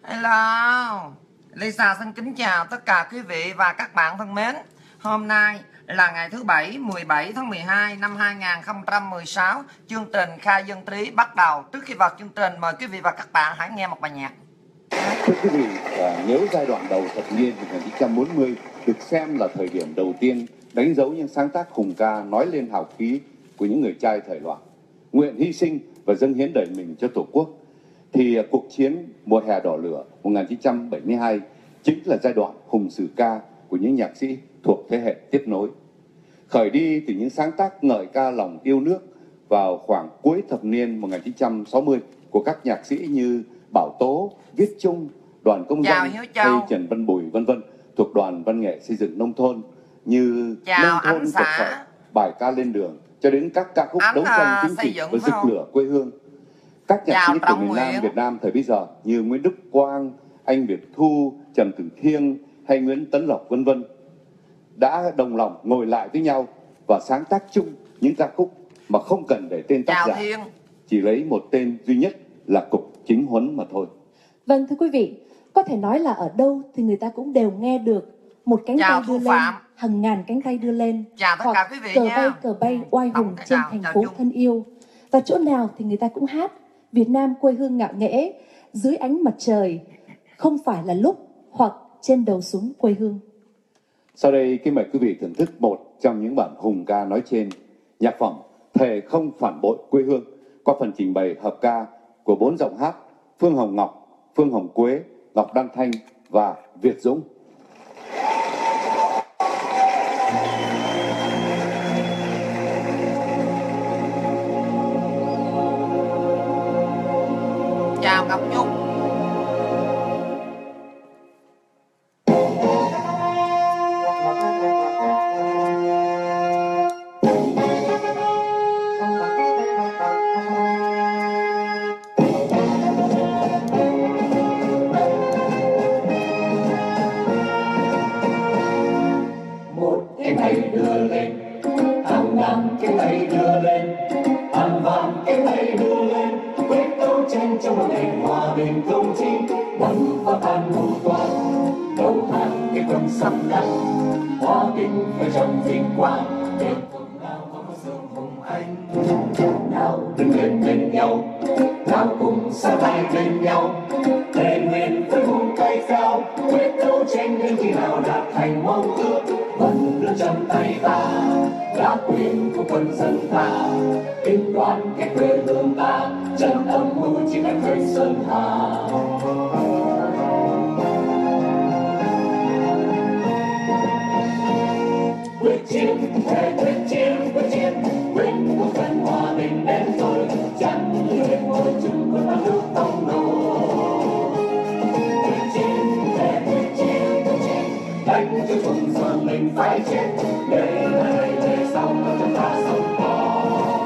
Hello, Lisa xin kính chào tất cả quý vị và các bạn thân mến. Hôm nay là ngày thứ Bảy 17 tháng 12 năm 2016. Chương trình Khai Dân Trí bắt đầu. Trước khi vào chương trình, mời quý vị và các bạn hãy nghe một bài nhạc. Thưa quý vị, nếu giai đoạn đầu thập niên 1940 được xem là thời điểm đầu tiên đánh dấu những sáng tác hùng ca nói lên hào khí của những người trai thời loạn, nguyện hy sinh và dâng hiến đời mình cho Tổ quốc, thì cuộc chiến mùa hè đỏ lửa 1972 chính là giai đoạn hùng sử ca của những nhạc sĩ thuộc thế hệ tiếp nối. Khởi đi từ những sáng tác ngợi ca lòng yêu nước vào khoảng cuối thập niên 1960 của các nhạc sĩ như Bảo Tố, Viết Chung, Đoàn Công Dân hay Trần Văn Bùi vân vân thuộc Đoàn Văn nghệ xây dựng nông thôn, như Nông thôn Phật Sở, Bài ca lên đường, cho đến các ca khúc đấu tranh chính trị với rực lửa quê hương. Các nhạc sĩ của miền Nam Việt Nam thời bấy giờ như Nguyễn Đức Quang, Anh Việt Thu, Trần Tử Thiêng hay Nguyễn Tấn Lộc vân vân đã đồng lòng ngồi lại với nhau và sáng tác chung những ca khúc mà không cần để tên tác giả, chỉ lấy một tên duy nhất là Cục Chính Huấn mà thôi. Vâng, thưa quý vị, có thể nói là ở đâu thì người ta cũng đều nghe được một cánh tay đưa lên, hàng ngàn cánh tay đưa lên, hoặc cờ bay oai hùng trên thành phố thân yêu. Và chỗ nào thì người ta cũng hát Việt Nam quê hương ngạo nghễ, dưới ánh mặt trời, không phải là lúc, hoặc trên đầu súng quê hương. Sau đây, kính mời quý vị thưởng thức một trong những bản hùng ca nói trên, nhạc phẩm Thề Không Phản Bội Quê Hương, qua phần trình bày hợp ca của 4 giọng hát Phương Hồng Ngọc, Phương Hồng Quế, Ngọc Đăng Thanh và Việt Dũng. Chào Ngọc Nhung. Một cái tay đưa lên, hàng ngàn cái tay đưa lên, hàng vạn cái tay đưa lên, quyết đấu tranh trong một nền hòa bình công chính, đánh phá tan mưu toan, đấu hàng cái quân xâm lăng, hòa bình ở trong vinh quang, để cùng nào có dương hùng anh, nào đứng lên bên nhau, nào cùng sát vai bên nhau, thề nguyện với vùng tay cao, quyết đấu tranh đến khi nào đạt thành mong ước, vẫn đưa trong tay ta là quyền của quân dân ta, kinh đoan cái quê hương ta, chân âm mưu chỉ cần khơi sơn hà. Quyết chiến, thề quyết chiến, quyết một phần hòa bình đến rồi, chẳng như bên ngôi chung của ta nước tông nổ. Quyết chiến, thề quyết chiến, đánh cho chúng giờ mình phải chết, để đời về sau cho chúng ta sống có.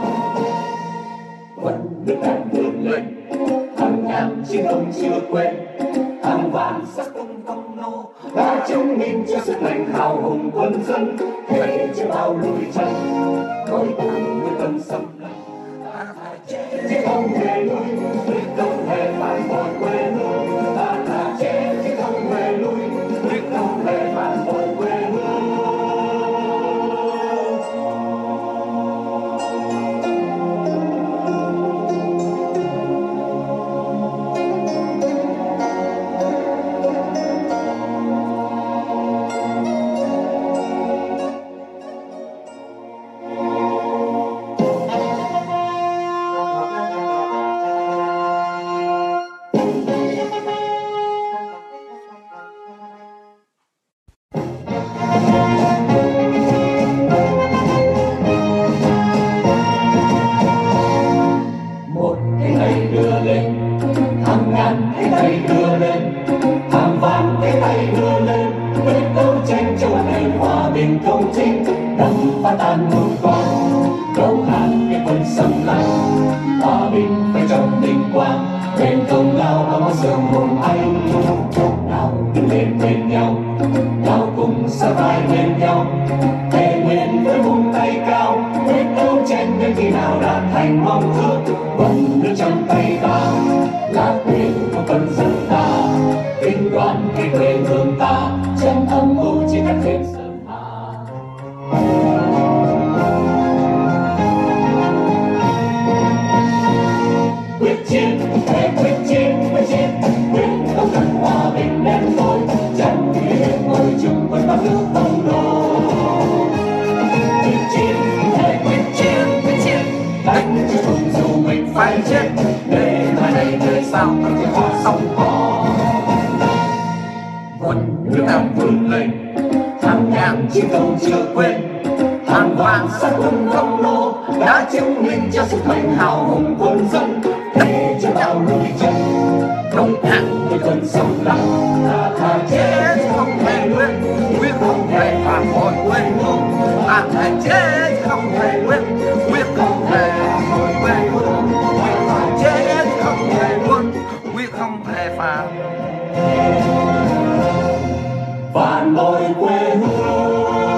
Vẫn được đang vươn lên, hàng ngàn chiến công chưa quên, hàng vạn sắc công công nô đã chứng minh cho sức mạnh hào hùng quân dân, thế chưa bao lùi chân, đối tượng với tần xâm lăng, chứ không hề lui, quyết không hề phản bội quê hương, ta là trẻ chứ không hề lui, quyết không hề phản bội quê hương. Một cái tay đưa lên, hàng ngàn cái tay đưa lên, hàng vạn cái tay đưa lên, quyết đấu tranh cho nền hòa bình công chính, đập phá tan mưu toan, đấu hàng cái quân xâm lăng, hòa bình phải trong vinh quang, bên công lao có dương hùng anh, nào đứng lên bên nhau, nào cùng sát vai bên nhau, thề nguyện với vùng tay cao, quyết đấu tranh đến khi nào đạt thành mong ước, vẫn đưa trong tay ta là quyền của quân dân ta, sao từng con sông họ quân nước Nam vươn lên, hàng ngàn chiến công chưa quên, hàng vạn sát quân công nô đã chứng minh cho sức mạnh hào hùng quân dân. Để cho đạo núi chân công hạng với quân sông lặng, thà chết không hề quên, quyết không hề phản bội quê hương. Thà chết không hề quên, quyết không hề phản bội quê hương. Thà chết không hề quên, quyết không hề phản bội quê hương.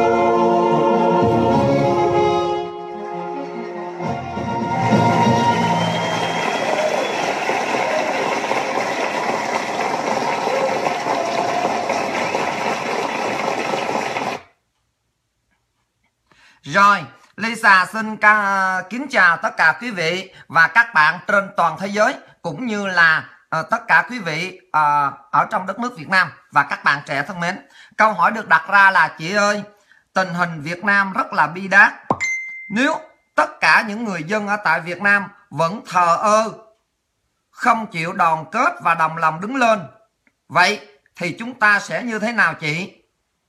Rồi, Lisa xin kính chào tất cả quý vị và các bạn trên toàn thế giới, cũng như là tất cả quý vị ở trong đất nước Việt Nam và các bạn trẻ thân mến. Câu hỏi được đặt ra là: chị ơi, tình hình Việt Nam rất là bi đát. Nếu tất cả những người dân ở tại Việt Nam vẫn thờ ơ, không chịu đoàn kết và đồng lòng đứng lên, vậy thì chúng ta sẽ như thế nào chị?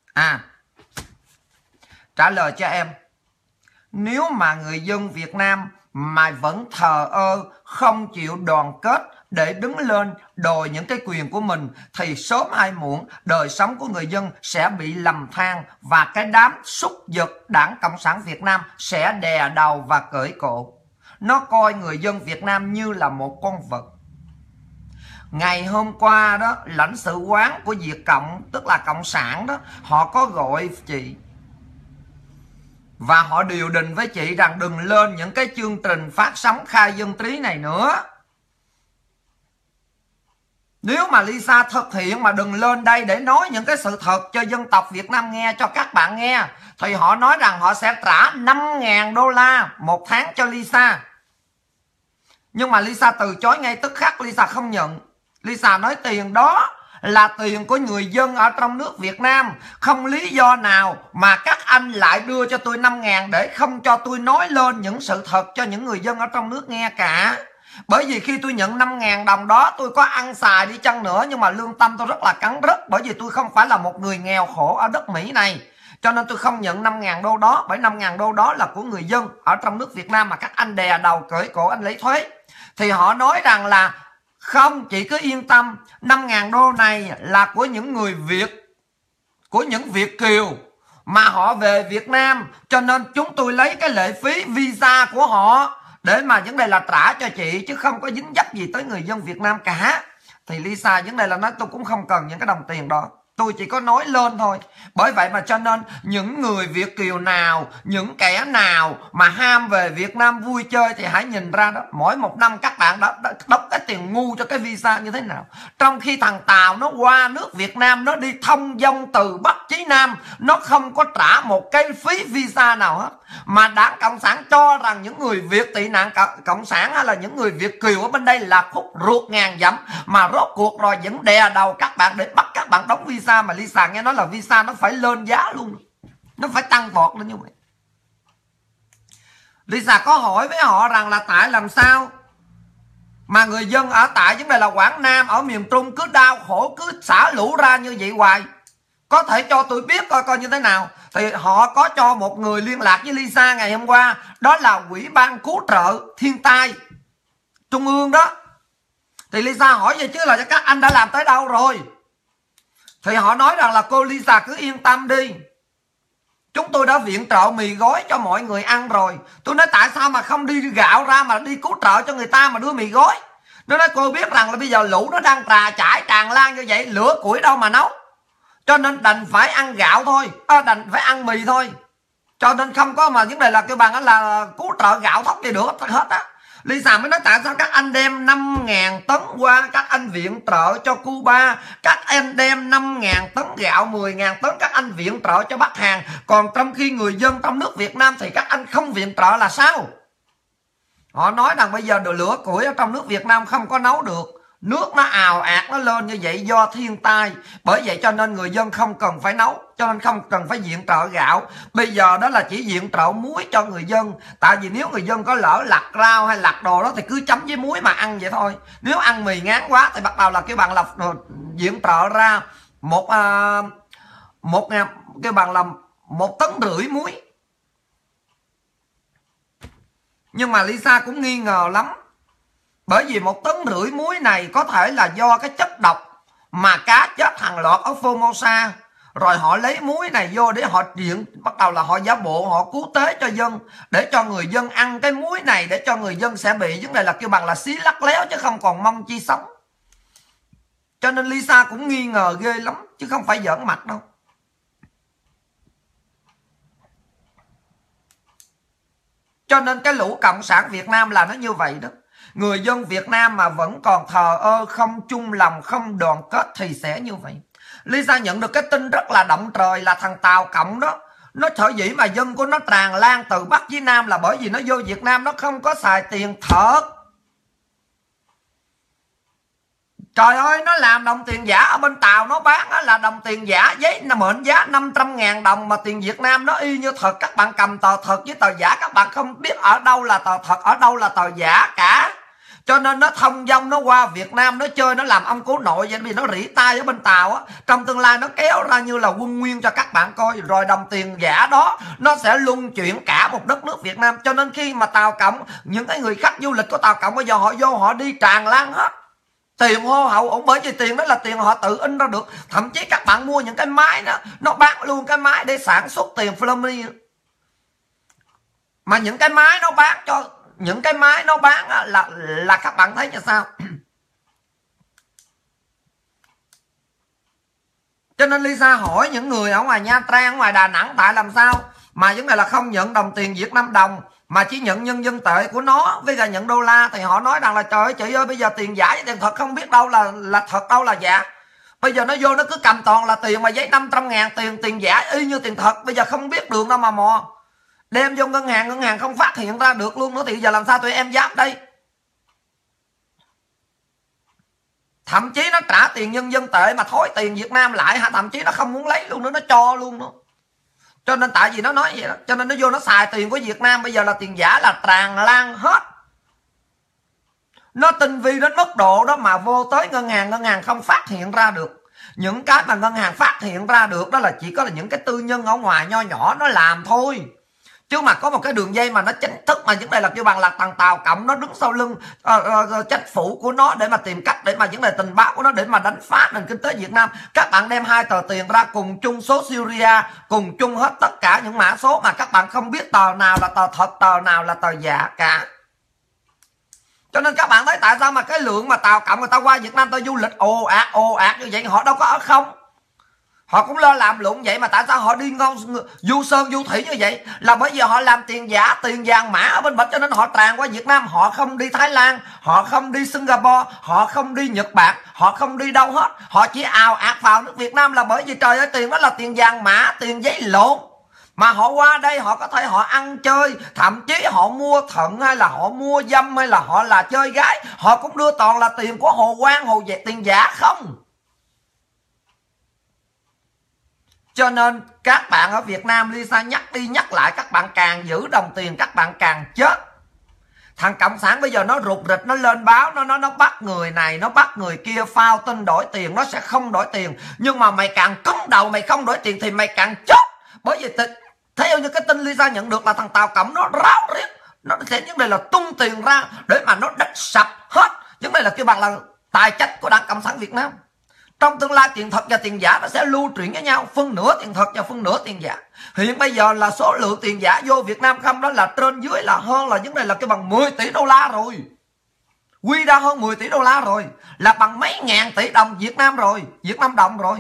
Trả lời cho em, nếu mà người dân Việt Nam mà vẫn thờ ơ, không chịu đoàn kết để đứng lên đòi những cái quyền của mình, thì sớm hay muộn đời sống của người dân sẽ bị lầm than, và cái đám súc vật Đảng Cộng sản Việt Nam sẽ đè đầu và cởi cổ. Nó coi người dân Việt Nam như là một con vật. Ngày hôm qua đó, lãnh sự quán của Việt Cộng, tức là Cộng sản đó, họ có gọi chị và họ điều đình với chị rằng đừng lên những cái chương trình phát sóng khai dân trí này nữa. Nếu mà Lisa thực hiện mà đừng lên đây để nói những cái sự thật cho dân tộc Việt Nam nghe, cho các bạn nghe, thì họ nói rằng họ sẽ trả 5.000 đô la một tháng cho Lisa. Nhưng mà Lisa từ chối ngay tức khắc, Lisa không nhận. Lisa nói tiền đó là tiền của người dân ở trong nước Việt Nam, không lý do nào mà các anh lại đưa cho tôi 5.000 để không cho tôi nói lên những sự thật cho những người dân ở trong nước nghe cả. Bởi vì khi tôi nhận 5.000 đồng đó, tôi có ăn xài đi chăng nữa, nhưng mà lương tâm tôi rất là cắn rứt, bởi vì tôi không phải là một người nghèo khổ ở đất Mỹ này. Cho nên tôi không nhận 5.000 đô đó, bởi 5.000 đô đó là của người dân ở trong nước Việt Nam mà các anh đè đầu cởi cổ anh lấy thuế. Thì họ nói rằng là không, chị cứ yên tâm, 5.000 đô này là của những người Việt, của những Việt kiều mà họ về Việt Nam, cho nên chúng tôi lấy cái lệ phí visa của họ để mà vấn đề là trả cho chị, chứ không có dính dấp gì tới người dân Việt Nam cả. Thì Lisa vấn đề là nói tôi cũng không cần những cái đồng tiền đó, tôi chỉ có nói lên thôi. Bởi vậy mà cho nên những người Việt kiều nào, những kẻ nào mà ham về Việt Nam vui chơi thì hãy nhìn ra đó, mỗi một năm các bạn đã đóng cái tiền ngu cho cái visa như thế nào. Trong khi thằng Tàu nó qua nước Việt Nam, nó đi thông dong từ Bắc chí Nam, nó không có trả một cái phí visa nào hết. Mà Đảng Cộng sản cho rằng những người Việt tị nạn Cộng sản hay là những người Việt kiều ở bên đây là khúc ruột ngàn dặm, mà rốt cuộc rồi vẫn đè đầu các bạn để bắt các bạn đóng visa. Mà Lisa nghe nói là visa nó phải lên giá luôn, nó phải tăng vọt lên như vậy. Lisa có hỏi với họ rằng là tại làm sao mà người dân ở tại vấn đề là Quảng Nam, ở miền Trung cứ đau khổ, cứ xả lũ ra như vậy hoài, có thể cho tôi biết coi như thế nào. Thì họ có cho một người liên lạc với Lisa ngày hôm qua, đó là Ủy ban cứu trợ thiên tai Trung ương đó. Thì Lisa hỏi vậy chứ là các anh đã làm tới đâu rồi? Thì họ nói rằng là cô Lisa cứ yên tâm đi, chúng tôi đã viện trợ mì gói cho mọi người ăn rồi. Tôi nói tại sao mà không đi gạo ra mà đi cứu trợ cho người ta mà đưa mì gói. Nó nói cô biết rằng là bây giờ lũ nó đang chảy tràn lan như vậy, lửa củi đâu mà nấu, cho nên đành phải ăn gạo thôi, đành phải ăn mì thôi. Cho nên không có mà vấn đề là kêu bằng là cứu trợ gạo thóc gì được hết á. Lisa mới nói tại sao các anh đem 5.000 tấn qua, các anh viện trợ cho Cuba, các anh đem 5.000 tấn gạo, 10.000 tấn các anh viện trợ cho Bắc Hàn, còn trong khi người dân trong nước Việt Nam thì các anh không viện trợ là sao? Họ nói rằng bây giờ lửa củi ở trong nước Việt Nam không có nấu được, Nước nó ào ạt nó lên như vậy do thiên tai. Bởi vậy cho nên người dân không cần phải nấu, cho nên không cần phải viện trợ gạo. Bây giờ đó là chỉ viện trợ muối cho người dân. Tại vì nếu người dân có lỡ lặt rau hay lặt đồ đó thì cứ chấm với muối mà ăn vậy thôi. Nếu ăn mì ngán quá thì bắt đầu là kêu bằng là viện trợ ra kêu bằng là 1,5 tấn muối. Nhưng mà Lisa cũng nghi ngờ lắm. Bởi vì 1,5 tấn muối này có thể là do cái chất độc mà cá chết hàng loạt ở Formosa. Rồi họ lấy muối này vô để họ bắt đầu là họ giả bộ, họ cứu tế cho dân, để cho người dân ăn cái muối này, để cho người dân sẽ bị vấn đề là kêu bằng là xí lắc léo chứ không còn mong chi sống. Cho nên Lisa cũng nghi ngờ ghê lắm chứ không phải giỡn mặt đâu. Cho nên cái lũ cộng sản Việt Nam là nó như vậy đó. Người dân Việt Nam mà vẫn còn thờ ơ, không chung lòng, không đoàn kết thì sẽ như vậy. Lisa nhận được cái tin rất là động trời là thằng Tàu Cộng đó, nó sở dĩ mà dân của nó tràn lan từ Bắc với Nam là bởi vì nó vô Việt Nam nó không có xài tiền thật. Trời ơi, nó làm đồng tiền giả ở bên Tàu nó bán là đồng tiền giả, giấy mệnh giá 500.000 đồng mà tiền Việt Nam nó y như thật. Các bạn cầm tờ thật với tờ giả, các bạn không biết ở đâu là tờ thật, ở đâu là tờ giả cả. Cho nên nó thông dong nó qua Việt Nam nó chơi, nó làm ông cố nội vậy vì nó rỉ tai ở bên Tàu á. Trong tương lai nó kéo ra như là quân nguyên cho các bạn coi. Rồi đồng tiền giả đó nó sẽ luân chuyển cả một đất nước Việt Nam. Cho nên khi mà Tàu Cộng, những cái người khách du lịch của Tàu Cộng bây giờ họ vô họ đi tràn lan hết. Tiền hô hậu, bởi vì tiền đó là tiền họ tự in ra được. Thậm chí các bạn mua những cái máy đó, nó bán luôn cái máy để sản xuất tiền Flummy. Mà những cái máy nó bán cho, những cái máy nó bán là các bạn thấy như sao. Cho nên Lisa hỏi những người ở ngoài Nha Trang, ở ngoài Đà Nẵng, tại làm sao mà vấn đề là không nhận đồng tiền Việt Nam đồng mà chỉ nhận nhân dân tệ của nó, bây giờ nhận đô la. Thì họ nói rằng là trời ơi chị ơi, bây giờ tiền giả với tiền thật không biết đâu là thật đâu là giả. Bây giờ nó vô nó cứ cầm toàn là tiền mà giấy 500.000 tiền giả y như tiền thật. Bây giờ không biết đường đâu mà mò, đem vô ngân hàng không phát hiện ra được luôn nữa. Thì giờ làm sao tụi em dám đây. Thậm chí nó trả tiền nhân dân tệ mà thối tiền Việt Nam lại hả, thậm chí nó không muốn lấy luôn nữa, nó cho luôn nữa. Cho nên tại vì nó nói vậy đó, cho nên nó vô nó xài tiền của Việt Nam bây giờ là tiền giả là tràn lan hết. Nó tinh vi đến mức độ đó mà vô tới ngân hàng không phát hiện ra được. Những cái mà ngân hàng phát hiện ra được đó là chỉ có là những cái tư nhân ở ngoài nho nhỏ nó làm thôi. Chứ mà có một cái đường dây mà nó chính thức mà vấn đề là kêu bằng là thằng Tàu Cộng nó đứng sau lưng chính phủ của nó để mà tìm cách để mà vấn đề tình báo của nó để mà đánh phá nền kinh tế Việt Nam. Các bạn đem hai tờ tiền ra cùng chung số Syria, cùng chung hết tất cả những mã số mà các bạn không biết tờ nào là tờ thật, tờ nào là tờ giả cả. Cho nên các bạn thấy tại sao mà cái lượng mà Tàu Cộng người ta qua Việt Nam ta du lịch ồ ạt như vậy, họ đâu có ở không. Họ cũng lo làm lụng vậy mà tại sao họ đi ngon du sơn du thủy như vậy, là bởi vì họ làm tiền giả, tiền vàng mã ở bên Bạch. Cho nên họ tràn qua Việt Nam, họ không đi Thái Lan, họ không đi Singapore, họ không đi Nhật Bản, họ không đi đâu hết. Họ chỉ ào ạt vào nước Việt Nam là bởi vì trời ơi tiền đó là tiền vàng mã, tiền giấy lộn. Mà họ qua đây họ có thể họ ăn chơi, thậm chí họ mua thận hay là họ mua dâm hay là họ là chơi gái, họ cũng đưa toàn là tiền của Hồ Quang, tiền giả không. Cho nên các bạn ở Việt Nam, Lisa nhắc đi nhắc lại, các bạn càng giữ đồng tiền các bạn càng chết. Thằng Cộng sản bây giờ nó rụt rịch, nó lên báo, nó bắt người này, nó bắt người kia, phao tin đổi tiền, nó sẽ không đổi tiền. Nhưng mà mày càng cứng đầu, mày không đổi tiền thì mày càng chết. Bởi vì theo như cái tin Lisa nhận được là thằng Tàu Cộng nó ráo riết, nó sẽ vấn đề là tung tiền ra để mà nó đánh sập hết. Vấn đề là kêu bằng là tài chính của Đảng Cộng sản Việt Nam. Trong tương lai tiền thật và tiền giả nó sẽ lưu chuyển với nhau, phân nửa tiền thật và phân nửa tiền giả. Hiện bây giờ là số lượng tiền giả vô Việt Nam không đó là trên dưới là hơn là vấn đề là cái bằng 10 tỷ đô la rồi. Quy ra hơn 10 tỷ đô la rồi, là bằng mấy ngàn tỷ đồng Việt Nam rồi, Việt Nam đồng rồi.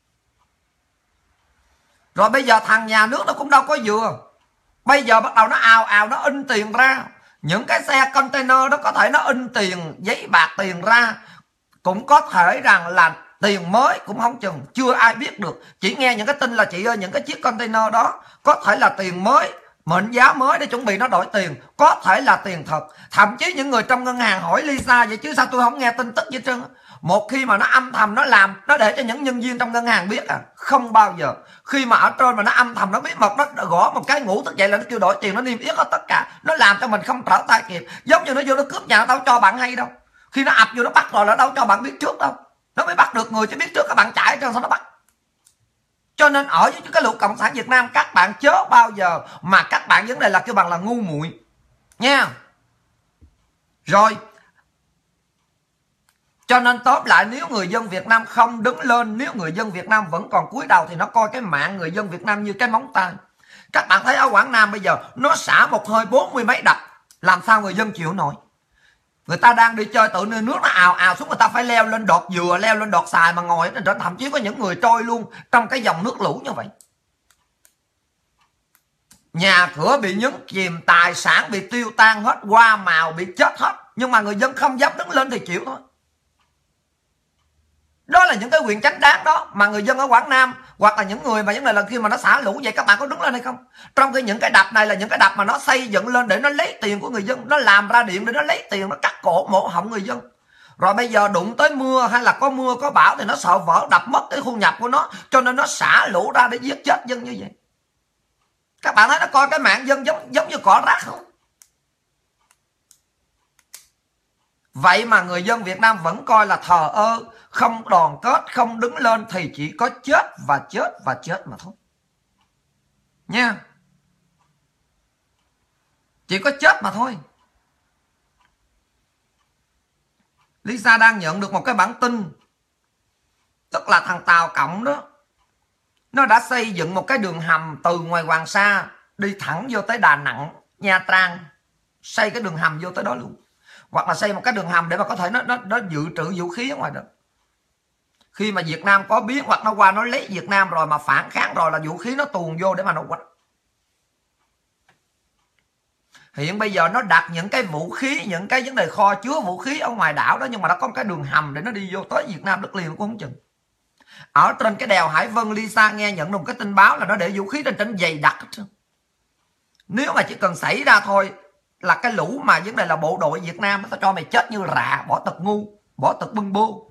Rồi bây giờ thằng nhà nước nó cũng đâu có vừa. Bây giờ bắt đầu nó ào nó in tiền ra. Những cái xe container đó có thể nó in tiền, giấy bạc tiền ra. Cũng có thể rằng là tiền mới cũng không chừng, chưa ai biết được. Chỉ nghe những cái tin là chị ơi những cái chiếc container đó có thể là tiền mới mệnh giá mới để chuẩn bị nó đổi tiền, có thể là tiền thật. Thậm chí những người trong ngân hàng hỏi Lisa vậy chứ sao tôi không nghe tin tức gì trơn. Một khi mà nó âm thầm nó làm, nó để cho những nhân viên trong ngân hàng biết à, không bao giờ. Khi mà ở trên mà nó âm thầm nó bí mật, nó gõ một cái ngủ thức dậy là nó kêu đổi tiền, nó niêm yết hết tất cả, nó làm cho mình không trở tay kịp. Giống như nó vô nó cướp nhà, nó đâu cho bạn hay đâu. Khi nó ập vô nó bắt rồi là đâu cho bạn biết trước đâu. Nó mới bắt được người, chứ biết trước các bạn chạy cho sao nó bắt. Cho nên ở với cái lũ cộng sản Việt Nam, các bạn chớ bao giờ mà các bạn vấn đề là kêu bằng là ngu muội nha. Rồi cho nên tóm lại, nếu người dân Việt Nam không đứng lên, nếu người dân Việt Nam vẫn còn cúi đầu thì nó coi cái mạng người dân Việt Nam như cái móng tay. Các bạn thấy ở Quảng Nam bây giờ nó xả một hơi 40 mấy đập, làm sao người dân chịu nổi. Người ta đang đi chơi tự nhiên nước nó ào ào xuống, người ta phải leo lên đọt dừa, leo lên đọt xài mà ngồi, thậm chí có những người trôi luôn trong cái dòng nước lũ như vậy. Nhà cửa bị nhấn chìm, tài sản bị tiêu tan hết, hoa màu bị chết hết, nhưng mà người dân không dám đứng lên thì chịu thôi. Đó là những cái quyền chánh đáng đó mà người dân ở Quảng Nam hoặc là những người mà vấn đề là khi mà nó xả lũ vậy, các bạn có đứng lên hay không? Trong khi những cái đập này là những cái đập mà nó xây dựng lên để nó lấy tiền của người dân, nó làm ra điện để nó lấy tiền, nó cắt cổ mổ họng người dân. Rồi bây giờ đụng tới mưa hay là có mưa có bão thì nó sợ vỡ đập mất cái thu nhập của nó, cho nên nó xả lũ ra để giết chết dân như vậy. Các bạn thấy nó coi cái mạng dân giống như cỏ rác không? Vậy mà người dân Việt Nam vẫn coi là thờ ơ, không đoàn kết, không đứng lên thì chỉ có chết và chết và chết mà thôi. Nha. Chỉ có chết mà thôi. Lisa đang nhận được một cái bản tin, tức là thằng Tàu Cộng đó, nó đã xây dựng một cái đường hầm từ ngoài Hoàng Sa đi thẳng vô tới Đà Nẵng, Nha Trang. Xây cái đường hầm vô tới đó luôn. Hoặc là xây một cái đường hầm để mà có thể nó dự trữ vũ khí ở ngoài đó. Khi mà Việt Nam có biến hoặc nó qua nó lấy Việt Nam rồi mà phản kháng rồi là vũ khí nó tuồn vô để mà nó quánh. Hiện bây giờ nó đặt những cái vũ khí, những cái vấn đề kho chứa vũ khí ở ngoài đảo đó, nhưng mà nó có một cái đường hầm để nó đi vô tới Việt Nam đất liền cũng không chừng. Ở trên cái đèo Hải Vân, Lisa nghe nhận được một cái tin báo là nó để vũ khí trên dày đặc hết trơn. Nếu mà chỉ cần xảy ra thôi là cái lũ mà vấn đề là bộ đội Việt Nam nó cho mày chết như rạ, bỏ tật ngu, bỏ tật bưng bô.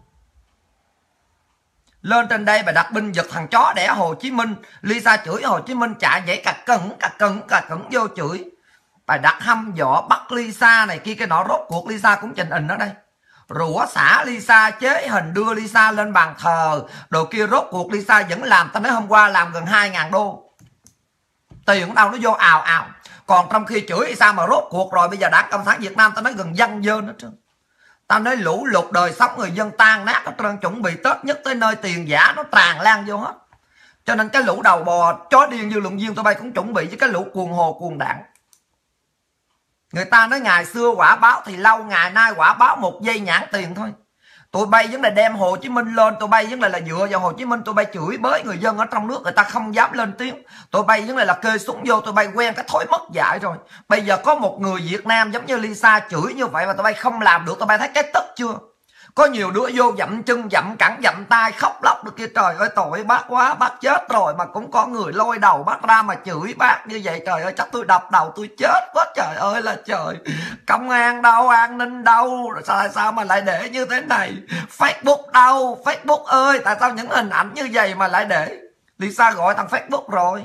Lên trên đây bà đặt binh giật thằng chó đẻ Hồ Chí Minh. Lisa chửi Hồ Chí Minh chạy nhảy cà cẩn vô chửi. Bà đặt hăm dọa bắt Lisa này kia cái nọ, rốt cuộc Lisa cũng trình hình ở đây. Rủa xả Lisa, chế hình đưa Lisa lên bàn thờ đồ kia, rốt cuộc Lisa vẫn làm. Ta nói hôm qua làm gần 2.000 đô. Tiền đâu nó vô ào ào. Còn trong khi chửi Lisa mà rốt cuộc rồi bây giờ Đảng Cộng sản Việt Nam ta nói gần dân dơn hết trơn. Ta nói lũ lụt đời sống người dân tan nát hết trơn, chuẩn bị Tết nhất tới nơi tiền giả nó tràn lan vô hết. Cho nên cái lũ đầu bò chó điên dư luận viên tụi bay cũng chuẩn bị với cái lũ cuồng hồ cuồng đạn. Người ta nói ngày xưa quả báo thì lâu, ngày nay quả báo một giây nhãn tiền thôi. Tụi bay vẫn là đem Hồ Chí Minh lên, tụi bay vẫn là dựa vào Hồ Chí Minh, tụi bay chửi bới người dân ở trong nước, người ta không dám lên tiếng. Tụi bay vẫn là kê súng vô, tụi bay quen cái thói mất dạy rồi. Bây giờ có một người Việt Nam giống như Lisa chửi như vậy mà tụi bay không làm được, tụi bay thấy cái tức chưa? Có nhiều đứa vô dậm chân, dậm cẳng, dậm tay, khóc lóc được kia. Trời ơi tội bác quá, bác chết rồi mà cũng có người lôi đầu bác ra mà chửi bác như vậy. Trời ơi chắc tôi đập đầu tôi chết quá trời ơi là trời. Công an đâu, an ninh đâu, tại sao mà lại để như thế này? Facebook đâu, Facebook ơi, tại sao những hình ảnh như vậy mà lại để? Lisa gọi thằng Facebook rồi.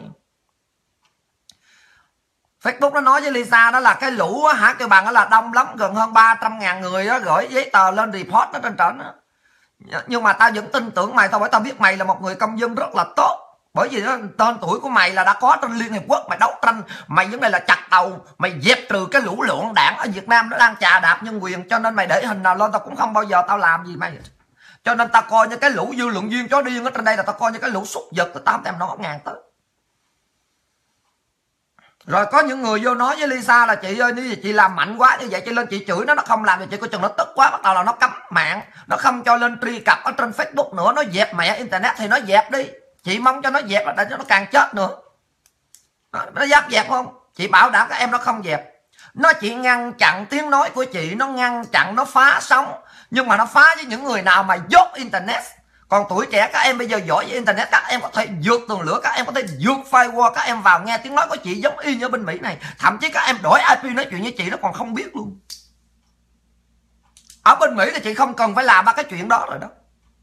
Facebook nó nói với Lisa đó là cái lũ hả kêu bằng là đông lắm, gần hơn 300.000 người đó, gửi giấy tờ lên report nó trên trển đó. Nhưng mà tao vẫn tin tưởng mày, tao bởi tao biết mày là một người công dân rất là tốt. Bởi vì đó, tên tuổi của mày là đã có trên Liên Hiệp Quốc, mày đấu tranh, mày vấn đề là chặt đầu, mày dẹp trừ cái lũ loạn đảng ở Việt Nam nó đang chà đạp nhân quyền, cho nên mày để hình nào lên tao cũng không bao giờ tao làm gì mày. Cho nên tao coi như cái lũ dư luận viên chó điên ở trên đây là tao coi như cái lũ súc vật, tao không thèm nói ngàn tới. Rồi có những người vô nói với Lisa là chị ơi, nếu chị làm mạnh quá như vậy chị lên chị chửi nó không làm thì chị coi chừng nó tức quá, bắt đầu là nó cấm mạng, nó không cho lên truy cập ở trên Facebook nữa, nó dẹp mẹ internet thì nó dẹp đi. Chị mong cho nó dẹp là để cho nó càng chết nữa. Nó dám dẹp không? Chị bảo đảm các em nó không dẹp. Nó chỉ ngăn chặn tiếng nói của chị, nó ngăn chặn, nó phá sóng. Nhưng mà nó phá với những người nào mà dốt internet. Còn tuổi trẻ các em bây giờ giỏi với internet, các em có thể vượt tường lửa, các em có thể vượt firewall, các em vào nghe tiếng nói của chị giống y như bên Mỹ này. Thậm chí các em đổi IP nói chuyện với chị nó còn không biết luôn. Ở bên Mỹ thì chị không cần phải làm ba cái chuyện đó rồi đó.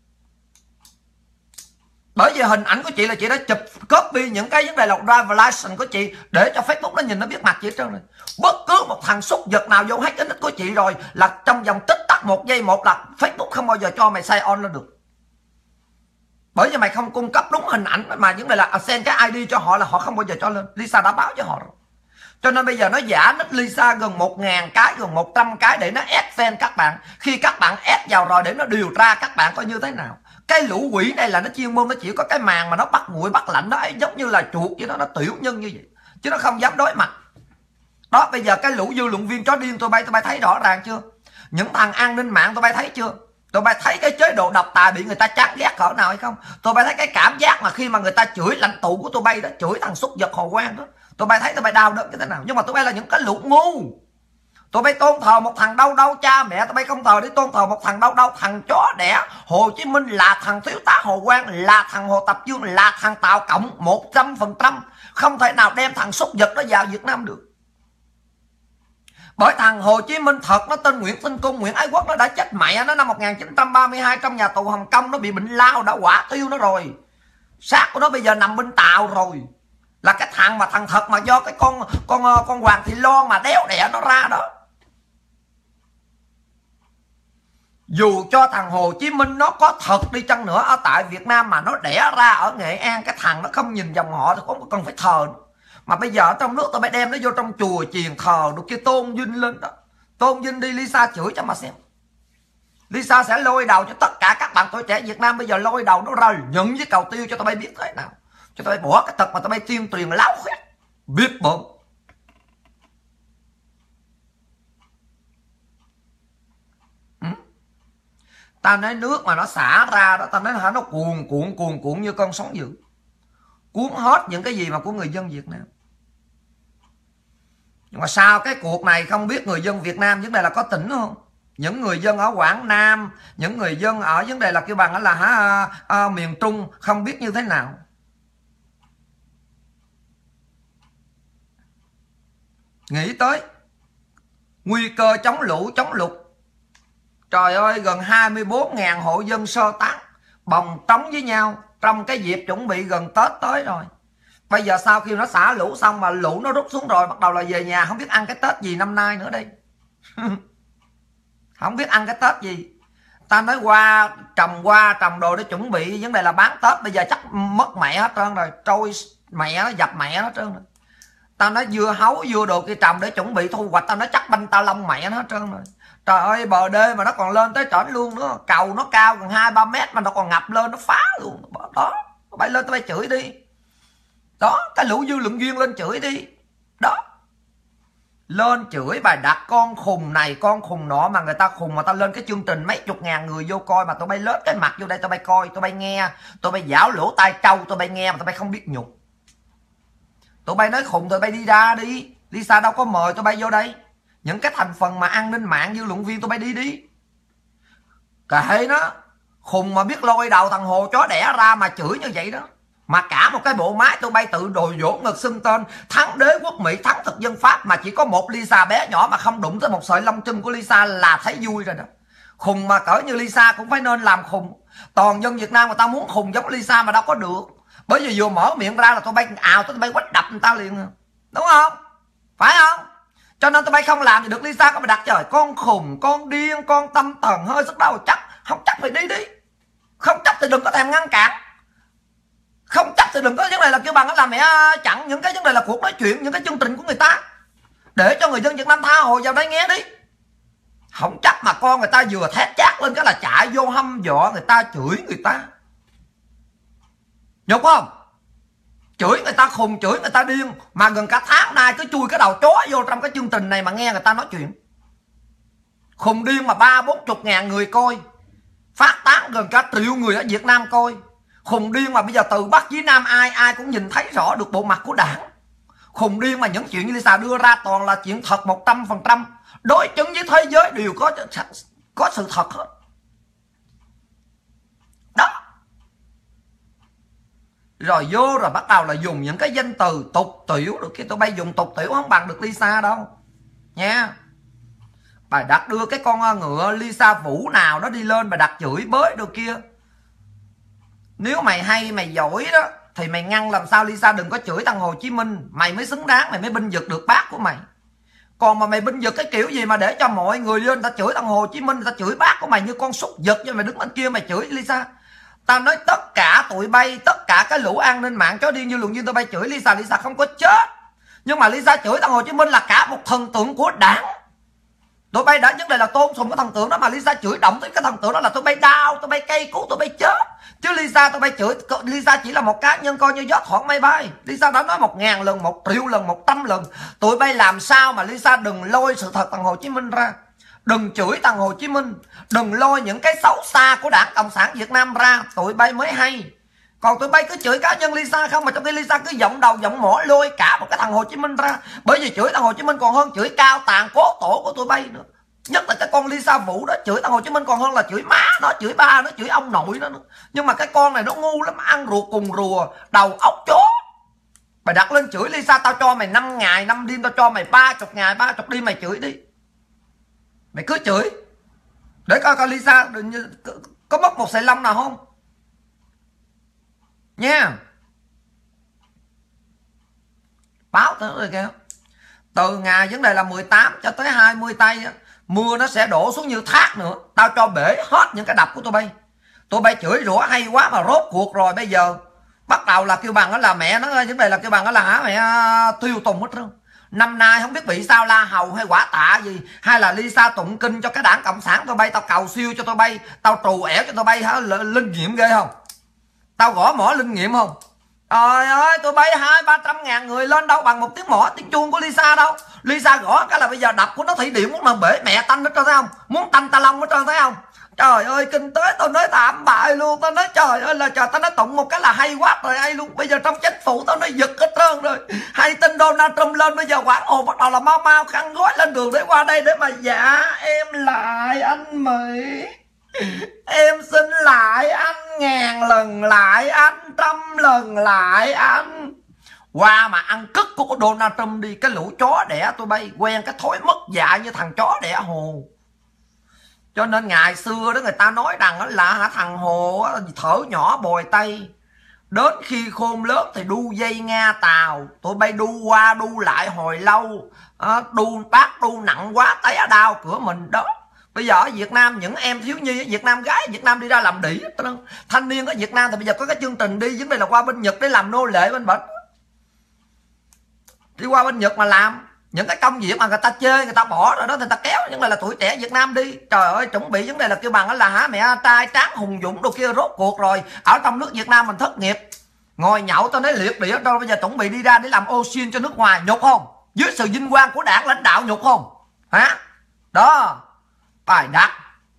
Bởi vì hình ảnh của chị là chị đã chụp copy những cái vấn đề là driver license của chị để cho Facebook nó nhìn nó biết mặt chị hết trơn rồi. Bất cứ một thằng súc vật nào vô hack cái nick của chị rồi là trong vòng tích tắc 1 giây 1 là Facebook không bao giờ cho mày sign on lên được. Bởi vì mày không cung cấp đúng hình ảnh, mà những này là send cái ID cho họ là họ không bao giờ cho lên. Lisa đã báo cho họ rồi. Cho nên bây giờ nó giả nick Lisa gần 1.000 cái, gần 100 cái để nó add fan các bạn. Khi các bạn add vào rồi để nó điều tra các bạn coi như thế nào. Cái lũ quỷ này là nó chuyên môn, nó chỉ có cái màn mà nó bắt nguội bắt lạnh đó, giống như là chuột với nó tiểu nhân như vậy, chứ nó không dám đối mặt. Đó, bây giờ cái lũ dư luận viên chó điên tụi bay thấy rõ ràng chưa? Những thằng an ninh mạng tụi bay thấy chưa? Tụi bay thấy cái chế độ độc tài bị người ta chán ghét cỡ nào hay không? Tụi bay thấy cái cảm giác mà khi mà người ta chửi lãnh tụ của tụi bay đó, chửi thằng súc vật Hồ Quang đó, tụi bay thấy tụi bay đau đớn như thế nào? Nhưng mà tụi bay là những cái lũ ngu. Tụi bay tôn thờ một thằng đâu cha mẹ tụi bay không thờ, để tôn thờ một thằng đâu thằng chó đẻ Hồ Chí Minh, là thằng thiếu tá Hồ Quang, là thằng Hồ Tập Dương, là thằng Tào Cộng 100%. Không thể nào đem thằng súc vật đó vào Việt Nam được. Bởi thằng Hồ Chí Minh thật nó tên Nguyễn Tinh Cung, Nguyễn Ái Quốc, nó đã chết mẹ nó năm 1932 trong nhà tù Hồng Kông. Nó bị bệnh lao, đã quả tiêu nó rồi. Xác của nó bây giờ nằm bên Tàu rồi. Là cái thằng mà thằng thật mà do cái con Hoàng Thị Loan mà đéo đẻ nó ra đó. Dù cho thằng Hồ Chí Minh nó có thật đi chăng nữa ở tại Việt Nam mà nó đẻ ra ở Nghệ An, cái thằng nó không nhìn dòng họ thì không cần phải thờ nữa. Mà bây giờ ở trong nước tao phải đem nó vô trong chùa chiền thờ được kia tôn vinh lên đó. Tôn vinh đi, Lisa chửi cho mà xem. Lisa sẽ lôi đầu cho tất cả các bạn tuổi trẻ Việt Nam bây giờ, lôi đầu nó ra nhận với cầu tiêu cho tao bay biết thế nào. Cho tao bay bỏ cái tật mà tao bay tuyên truyền láo khét biết bợm. Tao nói nước mà nó xả ra đó, tao nói hả, nó cuồn như con sóng dữ, cuốn hết những cái gì mà của người dân Việt Nam. Nhưng mà sau cái cuộc này không biết người dân Việt Nam vấn đề là có tỉnh không? Những người dân ở Quảng Nam, những người dân ở vấn đề là kêu bằng là miền Trung không biết như thế nào. Nghĩ tới nguy cơ chống lũ chống lụt. Trời ơi, gần 24.000 hộ dân sơ tán, bồng trống với nhau trong cái dịp chuẩn bị gần Tết tới rồi. Bây giờ sau khi nó xả lũ xong mà lũ nó rút xuống rồi, bắt đầu là về nhà không biết ăn cái Tết gì năm nay nữa đây. Không biết ăn cái Tết gì. Ta nói qua trồng đồ để chuẩn bị vấn đề là bán Tết, bây giờ chắc mất mẹ hết trơn rồi, trôi mẹ nó, dập mẹ nó hết trơn rồi. Tao nói dưa hấu dưa đồ kia trồng để chuẩn bị thu hoạch, tao nói chắc banh ta lông mẹ nó hết trơn rồi. Trời ơi, bờ đê mà nó còn lên tới trển luôn nữa. Cầu nó cao gần 2-3 mét mà nó còn ngập lên, nó phá luôn. Đó, bay lên tao bay chửi đi. Đó, cái lũ dư luận viên lên chửi đi. Đó, lên chửi bài đặt con khùng này con khùng nọ, mà người ta khùng mà tao lên cái chương trình mấy chục ngàn người vô coi mà tụi bay lết cái mặt vô đây, tụi bay coi, tụi bay nghe, tụi bay giảo lỗ tai trâu, tụi bay nghe mà tụi bay không biết nhục. Tụi bay nói khùng tụi bay đi ra đi. Lisa đâu có mời tụi bay vô đây. Những cái thành phần mà an ninh mạng dư luận viên tụi bay đi. Kệ nó. Khùng mà biết lôi đầu thằng Hồ chó đẻ ra mà chửi như vậy đó. Mà cả một cái bộ máy tụi bay tự đồi vỗ ngực xưng tên thắng đế quốc Mỹ, thắng thực dân Pháp, mà chỉ có một Lisa bé nhỏ mà không đụng tới một sợi lông chân của Lisa là thấy vui rồi đó. Khùng mà cỡ như Lisa cũng phải nên làm khùng. Toàn dân Việt Nam người ta muốn khùng giống Lisa mà đâu có được. Bởi vì vừa mở miệng ra là tụi bay ào, tụi bay quách đập người ta liền. Đúng không? Phải không? Cho nên tụi bay không làm gì được Lisa. Có mày đặt trời con khùng, con điên, con tâm thần hơi sức đâu chắc. Không chắc thì đi. Không chắc thì đừng có thèm ngăn cản. Không chắc thì đừng có vấn đề là kêu bằng là mẹ chặn những cái vấn đề là cuộc nói chuyện, những cái chương trình của người ta, để cho người dân Việt Nam tha hồ vào đây nghe đi. Không chắc mà con người ta vừa thét chát lên cái là chạy vô hăm dọa người ta, chửi người ta. Nhục không? Chửi người ta khùng, chửi người ta điên. Mà gần cả tháng nay cứ chui cái đầu chó vô trong cái chương trình này mà nghe người ta nói chuyện. Khùng điên mà 30-40 ngàn người coi, phát tán gần cả 1 triệu người ở Việt Nam coi. Khùng điên mà bây giờ từ Bắc chí Nam ai cũng nhìn thấy rõ được bộ mặt của đảng. Khùng điên mà những chuyện như Lisa đưa ra toàn là chuyện thật 100%. Đối chứng với thế giới đều có sự thật hết. Đó. Rồi vô rồi bắt đầu là dùng những cái danh từ tục tiểu được kia. Tụi bay dùng tục tiểu không bằng được Lisa đâu nha. Bà đặt đưa cái con ngựa Lisa Vũ nào đó đi lên, bà đặt chửi bới được kia. Nếu mày hay mày giỏi đó thì mày ngăn làm sao Lisa đừng có chửi thằng Hồ Chí Minh. Mày mới xứng đáng, mày mới binh vực được bác của mày. Còn mà mày binh vực cái kiểu gì mà để cho mọi người lên ta chửi thằng Hồ Chí Minh, ta chửi bác của mày như con súc vật, cho mày đứng bên kia mày chửi Lisa. Tao nói tất cả tụi bay, tất cả cái lũ an ninh mạng chó điên như luận viên tụi bay chửi Lisa, Lisa không có chết. Nhưng mà Lisa chửi thằng Hồ Chí Minh là cả một thần tượng của đảng. Tụi bay đã vấn đề là tôn sùng cái thần tượng đó, mà Lisa chửi động tới cái thần tượng đó là tụi bay đau, tụi bay cay cú, tụi bay chết. Chứ Lisa tụi bay chửi, Lisa chỉ là một cá nhân coi như gió thoảng mây bay. Lisa đã nói 1000 lần, 1 triệu lần, 100 lần. Tụi bay làm sao mà Lisa đừng lôi sự thật thằng Hồ Chí Minh ra, đừng chửi thằng Hồ Chí Minh, đừng lôi những cái xấu xa của Đảng Cộng sản Việt Nam ra, tụi bay mới hay. Còn tụi bay cứ chửi cá nhân Lisa không, mà trong khi Lisa cứ giọng đầu giọng mỏ lôi cả một cái thằng Hồ Chí Minh ra. Bởi vì chửi thằng Hồ Chí Minh còn hơn chửi cao tàn cố tổ của tụi bay nữa. Nhất là cái con Lisa Vũ đó, chửi thằng Hồ Chí Minh còn hơn là chửi má nó, chửi ba nó, chửi ông nội nó nữa. Nhưng mà cái con này nó ngu lắm, ăn ruột cùng rùa, đầu óc chó. Mày đặt lên chửi Lisa, tao cho mày 5 ngày 5 đêm, tao cho mày 30 ngày 30 đêm mày chửi đi. Mày cứ chửi để coi Lisa có mất một sợi lông nào không nha. Báo tới rồi kìa. Từ ngày vấn đề là 18 cho tới 20 tây mưa nó sẽ đổ xuống như thác nữa. Tao cho bể hết những cái đập của tụi bay. Tụi bay chửi rủa hay quá mà rốt cuộc rồi bây giờ bắt đầu là kêu bằng đó là mẹ nó, vấn đề là kêu bằng đó là hả mẹ tiêu tùng hết trơn. Năm nay không biết bị sao La Hầu hay quả tạ gì, hay là Lisa tụng kinh cho cái Đảng Cộng sản tụi bay. Tao cầu siêu cho tụi bay, tao trù ẻo cho tụi bay hả, linh nghiệm ghê không? Tao gõ mỏ linh nghiệm không? Trời ơi, tụi bay 200-300 ngàn người lên đâu bằng một tiếng mỏ tiếng chuông của Lisa đâu. Lisa gõ cái là bây giờ đập của nó thị điểm muốn làm bể mẹ tanh hết trơn thấy không? Muốn tanh ta long hết trơn thấy không? Trời ơi, kinh tế tao nói thảm bại luôn. Tao nói trời ơi là trời, tao nói tụng một cái là hay quá rồi hay luôn. Bây giờ trong chính phủ tao nói giật hết trơn rồi. Hay tin Donald Trump lên, bây giờ quảng ồn bắt đầu là mau mau khăn gói lên đường để qua đây để mà dạ em lại anh Mỹ. Em xin lại anh 1000 lần lại anh, 100 lần lại anh. Qua mà ăn cứt của Donald Trump đi, cái lũ chó đẻ tụi bay quen cái thói mất dạy như thằng chó đẻ hồ. Cho nên ngày xưa đó người ta nói rằng là thằng Hồ thở nhỏ bồi tây, đến khi khôn lớn thì đu dây Nga Tàu. Tụi bay đu qua đu lại hồi lâu, đu bác đu nặng quá té đau cửa mình đó. Bây giờ ở Việt Nam những em thiếu nhi ở Việt Nam, gái ở Việt Nam đi ra làm đĩ, thanh niên ở Việt Nam thì bây giờ có cái chương trình đi, vấn đề là qua bên Nhật để làm nô lệ bên bển. Đi qua bên Nhật mà làm những cái công việc mà người ta chê, người ta bỏ rồi đó, người ta kéo những là tuổi trẻ Việt Nam đi. Trời ơi, chuẩn bị vấn đề là kêu bằng là hả mẹ trai tráng hùng dũng đồ kia. Rốt cuộc rồi ở trong nước Việt Nam mình thất nghiệp, ngồi nhậu tao nói liệt địa đâu. Bây giờ chuẩn bị đi ra để làm ô xin cho nước ngoài, nhục không? Dưới sự vinh quang của đảng lãnh đạo nhục không hả? Đó, bài đặt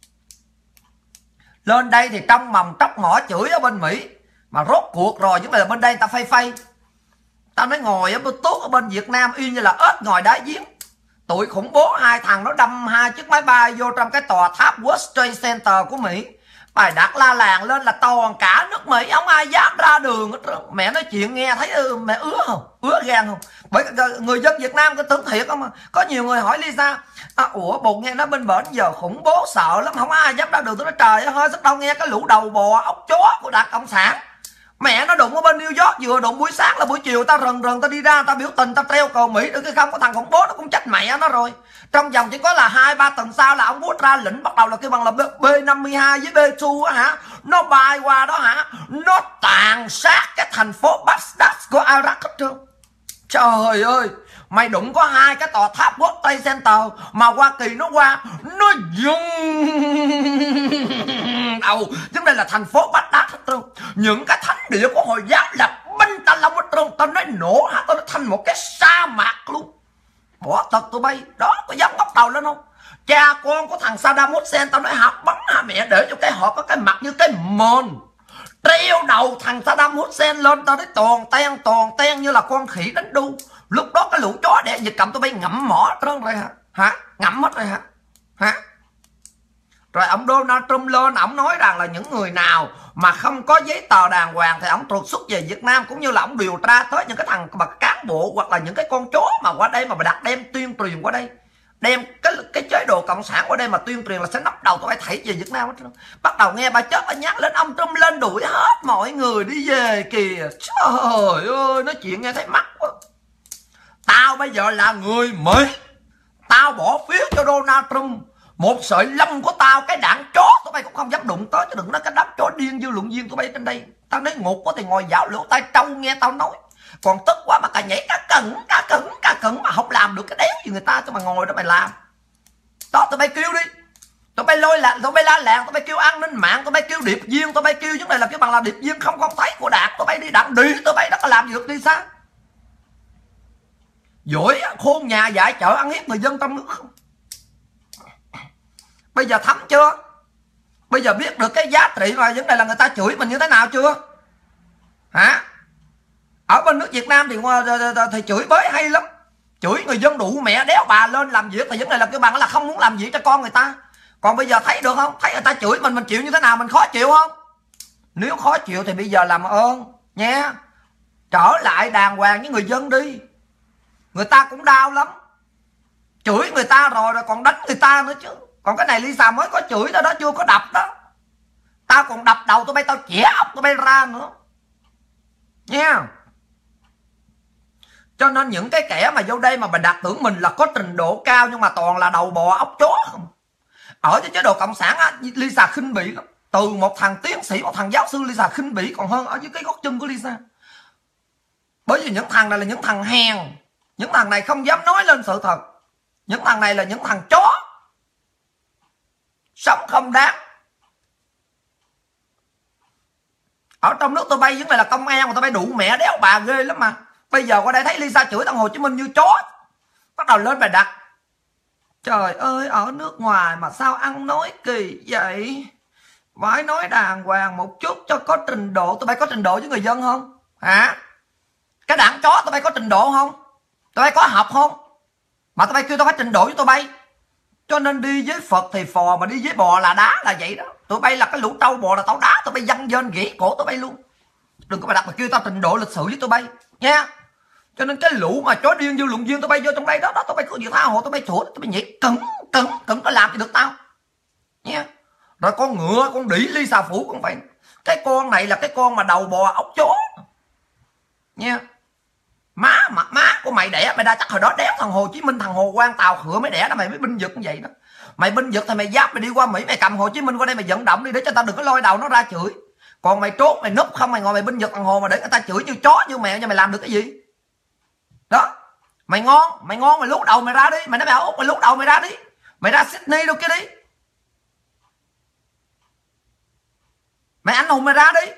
lên đây thì trong mòng tróc mỏ chửi ở bên Mỹ, mà rốt cuộc rồi vấn đề là bên đây ta phay phay. Tao nói ngồi ở tốt ở bên Việt Nam y như là ếch ngồi đá giếng. Tụi khủng bố 2 thằng nó đâm 2 chiếc máy bay vô trong cái tòa tháp World Trade Center của Mỹ. Bài đặt la làng lên là toàn cả nước Mỹ không ai dám ra đường hết. Mẹ nói chuyện nghe thấy mẹ ứa không? Ứa gan không? Bởi người dân Việt Nam có tưởng thiệt không? Mà có nhiều người hỏi Lisa, ủa bột nghe nó bên bển giờ khủng bố sợ lắm, không ai dám ra đường. Tôi nói trời ơi, rất đâu nghe cái lũ đầu bò ốc chó của Đảng Cộng sản. Mẹ nó đụng ở bên New York, vừa đụng buổi sáng là buổi chiều tao rần tao đi ra tao biểu tình, tao treo cờ Mỹ được cái không, có thằng khủng bố nó cũng trách mẹ nó rồi. Trong vòng chỉ có là 2-3 tuần sau là ông Bush ra lệnh bắt đầu là kêu bằng là B-52 với B-2 á hả, nó bay qua đó hả, nó tàn sát cái thành phố Baghdad của Iraq hết trơn. Trời ơi, mày đụng có 2 cái tòa tháp World Trade Center mà Hoa Kỳ nó qua nó dùng đầu. Chứ đây là thành phố Baghdad hết trơn. Những cái thánh địa của Hồi giáo là binh ta long hết trơn. Tao nói nổ hả, tao nói thành một cái sa mạc luôn. Bỏ thật tụi bay. Đó, có dám ngóc đầu lên không? Cha con của thằng Saddam Hussein, tao nói học bắn hả mẹ, để cho cái họ có cái mặt như cái mền, treo đầu thằng Saddam Hussein lên. Tao nói toàn ten như là con khỉ đánh đu. Lúc đó cái lũ chó đẻ Việt Cộng tụi bay ngậm mỏ trơn rồi hả? Ngậm hết rồi hả? Rồi ông Donald Trump lên, ông nói rằng là những người nào mà không có giấy tờ đàng hoàng thì ông trục xuất về Việt Nam, cũng như là ông điều tra tới những cái thằng bậc cán bộ hoặc là những cái con chó mà qua đây mà đặt đem tuyên truyền qua đây, đem cái chế độ cộng sản qua đây mà tuyên truyền là sẽ nắp đầu tụi bay thảy về Việt Nam hết. Bắt đầu nghe bà chết bà nhắc lên ông Trump lên đuổi hết mọi người đi về kìa. Trời ơi, nói chuyện nghe thấy mắc quá. Tao bây giờ là người Mỹ, tao bỏ phiếu cho Donald Trump. Một sợi lông của tao, cái đạn chó tụi bay cũng không dám đụng tới, chứ đừng nói cái đám chó điên dư luận viên tụi bay trên đây. Tao nói ngục có thì ngồi dạo lỗ tai trâu nghe tao nói. Còn tức quá mà cả nhảy cả cẩn mà không làm được cái đéo gì người ta, cho mà ngồi đó mày làm. Đó, tụi bay kêu đi, tụi bay lôi lạc, tụi bay la làng, tụi bay kêu an ninh mạng, tụi bay kêu điệp viên, tụi bay kêu vấn đề là cái bằng là điệp viên không thấy của đạn, tụi bay đi đạn đi, tụi bay đó có làm gì được đi sao? Giỏi khôn nhà dạy chợ ăn hiếp người dân trong nước không? Bây giờ thấm chưa? Bây giờ biết được cái giá trị mà vấn đề là người ta chửi mình như thế nào chưa? Hả? Ở bên nước Việt Nam thì chửi bới hay lắm. Chửi người dân đủ mẹ đéo bà lên làm việc thì vấn đề là cái bằng là không muốn làm việc cho con người ta. Còn bây giờ thấy được không? Thấy người ta chửi mình chịu như thế nào, mình khó chịu không? Nếu khó chịu thì bây giờ làm ơn nha, trở lại đàng hoàng với người dân đi. Người ta cũng đau lắm. Chửi người ta rồi còn đánh người ta nữa chứ. Còn cái này Lisa mới có chửi đó, chưa có đập đó. Tao còn đập đầu tụi bay, tao chẻ ốc tụi bay ra nữa nha. Cho nên những cái kẻ mà vô đây mà đặt tưởng mình là có trình độ cao, nhưng mà toàn là đầu bò ốc chó không. Ở cái chế độ cộng sản á, Lisa khinh bỉ lắm. Từ một thằng tiến sĩ, một thằng giáo sư, Lisa khinh bỉ còn hơn ở dưới cái gót chân của Lisa. Bởi vì những thằng này là những thằng hèn. Những thằng này không dám nói lên sự thật. Những thằng này là những thằng chó, sống không đáng. Ở trong nước tôi bay vấn đề là công an mà tôi bay đủ mẹ đéo bà ghê lắm mà. Bây giờ qua đây thấy Lisa chửi thằng Hồ Chí Minh như chó, bắt đầu lên bài đặt. Trời ơi, ở nước ngoài mà sao ăn nói kỳ vậy? Phải nói đàng hoàng một chút cho có trình độ. Tụi bay có trình độ với người dân không? Hả? Cái đảng chó tụi bay có trình độ không? Tụi bay có học không? Mà tụi bay kêu tao có trình độ với tụi bay. Cho nên đi với Phật thì phò, mà đi với bò là đá, là vậy đó. Tụi bay là cái lũ trâu bò là tao đá, tụi bay văng dên gãy cổ tụi bay luôn. Đừng có mà đặt mà kêu tao trình độ lịch sử với tụi bay nha. Cho nên cái lũ mà chó điên dư luận viên tụi bay vô trong đây đó, tụi bay cứ việc tha hồ, tụi bay thủa, tụi bay nhảy cẩn có làm gì được tao nha. Rồi con ngựa, con đĩ Lisa Phủ cũng vậy. Cái con này là cái con mà đầu bò ốc chó nha. Má của mày đẻ mày ra chắc hồi đó đéo thằng Hồ Chí Minh, thằng Hồ Quang Tàu Khựa mới đẻ đó, mày mới binh vực như vậy đó. Mày binh vực thì mày giáp mày đi qua Mỹ, mày cầm Hồ Chí Minh qua đây mày vận động đi, để cho tao đừng có lôi đầu nó ra chửi. Còn mày trốn mày núp không, mày ngồi mày binh vực thằng Hồ mà để người ta chửi như chó như mèo, cho mày làm được cái gì? Đó, mày ngon mày lút đầu mày ra đi, mày nói mày ở Úc mày lút đầu mày ra đi, mày ra Sydney đâu kia đi, mày anh hùng mày ra đi,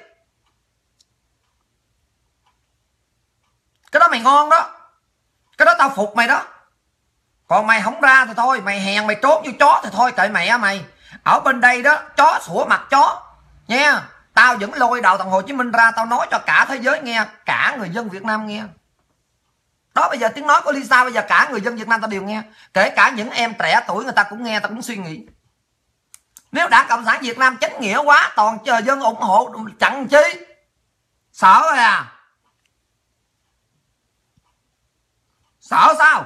cái đó mày ngon đó, cái đó tao phục mày đó. Còn mày không ra thì thôi, mày hèn mày trốn như chó thì thôi kệ mẹ mày. Ở bên đây đó chó sủa mặt chó nha. Tao vẫn lôi đầu thằng Hồ Chí Minh ra, tao nói cho cả thế giới nghe, cả người dân Việt Nam nghe. Đó, bây giờ tiếng nói của Lisa bây giờ cả người dân Việt Nam tao đều nghe. Kể cả những em trẻ tuổi người ta cũng nghe, tao cũng suy nghĩ. Nếu Đảng Cộng sản Việt Nam chánh nghĩa quá, toàn chờ dân ủng hộ chẳng chi. Sợ rồi à? Sợ sao?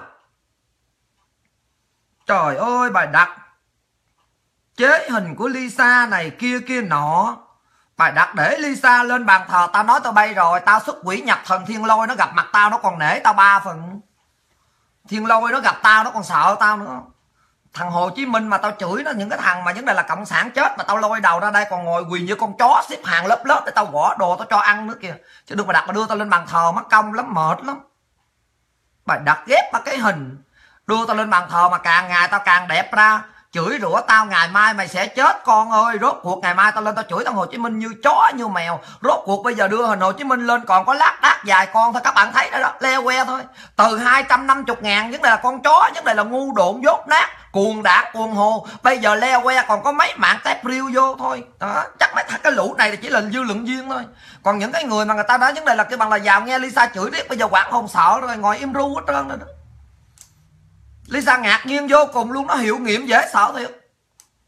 Trời ơi, bài đặt chế hình của Lisa này kia nọ. Bài đặt để Lisa lên bàn thờ. Tao nói tao bay rồi, tao xuất quỷ nhập thần Thiên Lôi nó gặp mặt tao nó còn nể tao 3 phần. Thiên Lôi nó gặp tao nó còn sợ tao nữa. Thằng Hồ Chí Minh mà tao chửi nó, những cái thằng mà vấn đề là cộng sản chết mà tao lôi đầu ra đây còn ngồi quỳ như con chó xếp hàng lớp để tao gõ đồ tao cho ăn nữa kìa. Chứ đừng mà đặt mà đưa tao lên bàn thờ mất công lắm, mệt lắm. Bài đặt ghép ba cái hình đưa tao lên bàn thờ mà càng ngày tao càng đẹp ra, chửi rủa tao ngày mai mày sẽ chết con ơi. Rốt cuộc ngày mai tao lên tao chửi thằng Hồ Chí Minh như chó như mèo. Rốt cuộc bây giờ đưa hình Hồ Chí Minh lên còn có lác đác vài con thôi, các bạn thấy đó, leo que thôi. Từ 250.000 vấn đề là con chó, vấn đề là ngu độn dốt nát cuồng đạn cuồng hồ, bây giờ leo que còn có mấy mạng tép riêu vô thôi đó. Chắc mấy thằng cái lũ này thì chỉ là dư luận viên thôi. Còn những cái người mà người ta nói vấn đề là cái bằng là vào nghe Lisa chửi riết bây giờ quảng hồn sợ rồi, ngồi im ru hết trơn rồi đó. Lisa ngạc nhiên vô cùng luôn, nó hiệu nghiệm dễ sợ thiệt.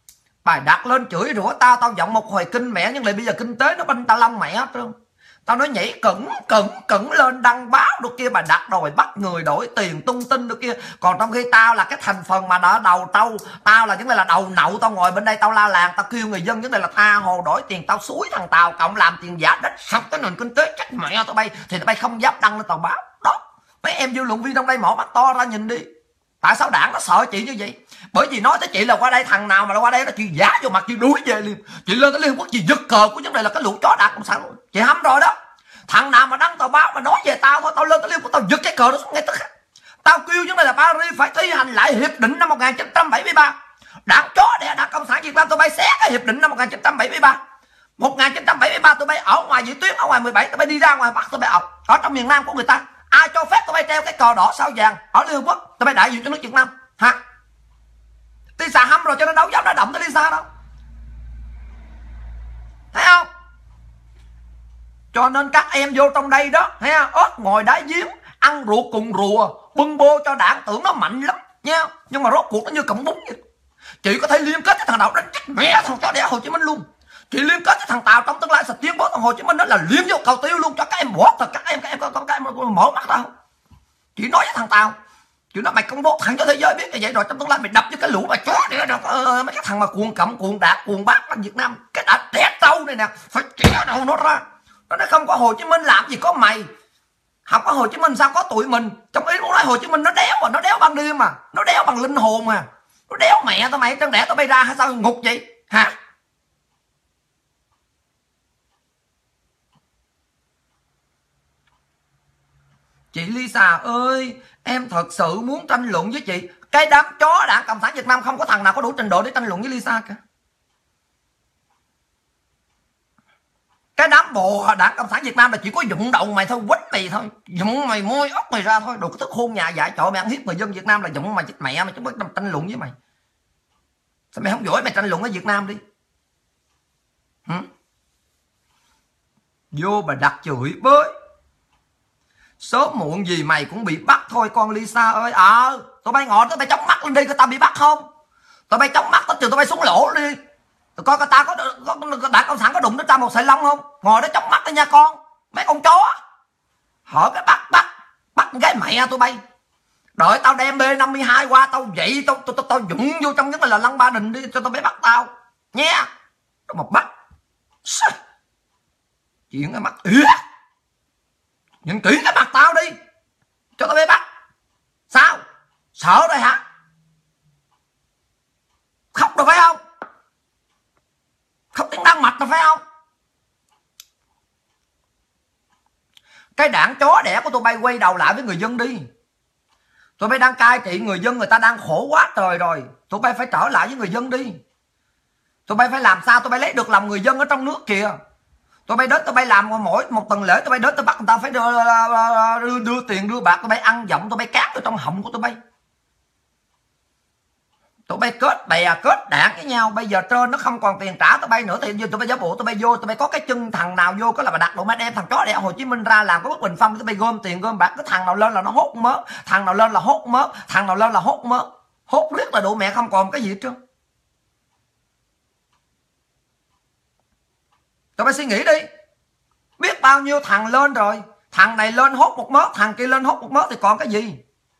Bài đặt lên chửi rủa tao, tao giọng một hồi kinh mẹ, nhưng lại bây giờ kinh tế nó banh tao long mẹ hết trơn. Tao nói nhảy cẩn lên đăng báo được kia, bà đặt rồi bắt người đổi tiền tung tin được kia. Còn trong khi tao là cái thành phần mà đỡ đầu tao là vấn đề là đầu nậu, tao ngồi bên đây tao la làng, tao kêu người dân vấn đề là tha hồ đổi tiền, tao xúi thằng Tàu cộng làm tiền giả đất sập cái nền kinh tế chắc mẹ tao bay, thì tao bay không dám đăng lên tờ báo. Đó, mấy em dư luận viên trong đây mở mắt to ra nhìn đi. Tại sao đảng nó sợ chị như vậy? Bởi vì nói tới chị là qua đây, thằng nào mà qua đây là chị giả vô mặt, chị đuổi về liền. Chị lên tới Liên Quốc chị giật cờ của vấn đề là cái lũ chó Đảng Cộng sản. Chị hâm rồi đó. Thằng nào mà đăng tờ báo mà nói về tao thôi, tao lên tới Liên Quốc tao giật cái cờ đó xuống ngay tức khắc. Tao kêu vấn đề là Paris phải thi hành lại hiệp định năm 1973. Đảng chó đẻ Đảng Cộng sản Việt Nam tụi bay xé cái hiệp định năm 1973. 1973 tụi bay ở ngoài vị tuyến, ở ngoài 17 tụi bay đi ra ngoài Bắc, tụi bay ở trong miền Nam của người ta. Ai cho phép tụi bay treo cái cờ đỏ sao vàng ở Liên Hợp Quốc? Tụi bay đại diện cho nước Việt Nam hả? Lisa hâm rồi cho nên đâu dám nó động tới Lisa đâu, thấy không? Cho nên các em vô trong đây đó, thấy không? Ớt ngồi đá giếng, ăn ruột cùng rùa, bưng bô cho đảng tưởng nó mạnh lắm nha, nhưng mà rốt cuộc nó như cọng bún vậy. Chị có thể liên kết với thằng nào đánh chết mẹ thằng chó đẻ Hồ Chí Minh luôn. Chị liên kết với thằng Tàu trong tương lai sẽ tiến bố thằng Hồ Chí Minh, đó là liếm vô cầu tiêu luôn cho các em bỏ thật. Các em mở mắt đâu. Chị nói với thằng Tàu, chị nói mày công bố thẳng cho thế giới biết như vậy rồi trong tương lai mày đập với cái lũ mà chó đẻ mấy cái thằng mà cuồng cẩm cuồng đạt cuồng bác là Việt Nam, cái đã đẻ trâu này nè, phải chẻ đầu nó ra. Nó nói không có Hồ Chí Minh làm gì có mày, học ở Hồ Chí Minh sao có tụi mình. Trong ý muốn nói Hồ Chí Minh nó đéo mà, nó đéo ban đêm mà, nó đéo bằng linh hồn mà, nó đéo mẹ tao mày chân đẻ tao bay ra hay sao ngục vậy hả? Chị Lisa ơi, em thật sự muốn tranh luận với chị. Cái đám chó Đảng Cộng sản Việt Nam không có thằng nào có đủ trình độ để tranh luận với Lisa cả. Cái đám bồ Đảng Cộng sản Việt Nam là chỉ có dụng đầu mày thôi, quýnh mày thôi, dụng mày môi ốc mày ra thôi. Đồ cái thức hôn nhà dạy trọ mày ăn hiếp người dân Việt Nam là dụng mày chết mẹ mày, chứ không tranh luận với mày. Sao mày không giỏi mày tranh luận ở Việt Nam đi. Vô bà đặt chửi bới. Sớm muộn gì mày cũng bị bắt thôi con Lisa ơi. Tụi bay ngồi tụi bay chống mắt lên đi, coi tao bị bắt không. Tụi bay chống mắt tao trừ tụi bay xuống lỗ đi. Tụi coi tao có Đảng Cộng sản có đụng đến tao một sợi lông không. Ngồi đó chống mắt đi nha con. Mấy con chó hỏi cái bắt cái mẹ tụi bay. Đợi tao đem B52 qua tao dậy tao dũng vô trong nhất là Lăng Ba Đình đi cho tao bé bắt tao nha. Tao mà bắt chuyện cái mắt nhìn kỹ cái mặt tao đi cho tao bé bắt. Sao sợ đây hả? Khóc rồi phải không? Khóc tiếng Đan Mạch rồi phải không? Cái đảng chó đẻ của tụi bay quay đầu lại với người dân đi. Tụi bay đang cai trị người dân, người ta đang khổ quá trời rồi. Tụi bay phải trở lại với người dân đi. Tụi bay phải làm sao tụi bay lấy được lòng người dân ở trong nước kìa. Tụi bay đến tụi bay làm mỗi một tuần lễ, tụi bay đến tụi bắt người ta phải đưa tiền đưa bạc, tụi bay ăn giọng tụi bay cát ở trong họng của tụi bay. Tụi bay kết bè kết đảng với nhau. Bây giờ trên nó không còn tiền trả tụi bay nữa thì tụi bay giả bộ tụi bay vô, tụi bay có cái chân thằng nào vô có là bà đặt đồ máy đem thằng chó đẻ Hồ Chí Minh ra làm có bức bình phong, tụi bay gom tiền gom bạc, cái thằng nào lên là nó hốt mớ, thằng nào lên là hốt mớ, thằng nào lên là hốt mớ, hốt riết là đủ mẹ không còn cái gì hết trơn. Tụi bay suy nghĩ đi, biết bao nhiêu thằng lên rồi, thằng này lên hốt một mớ, thằng kia lên hốt một mớ thì còn cái gì.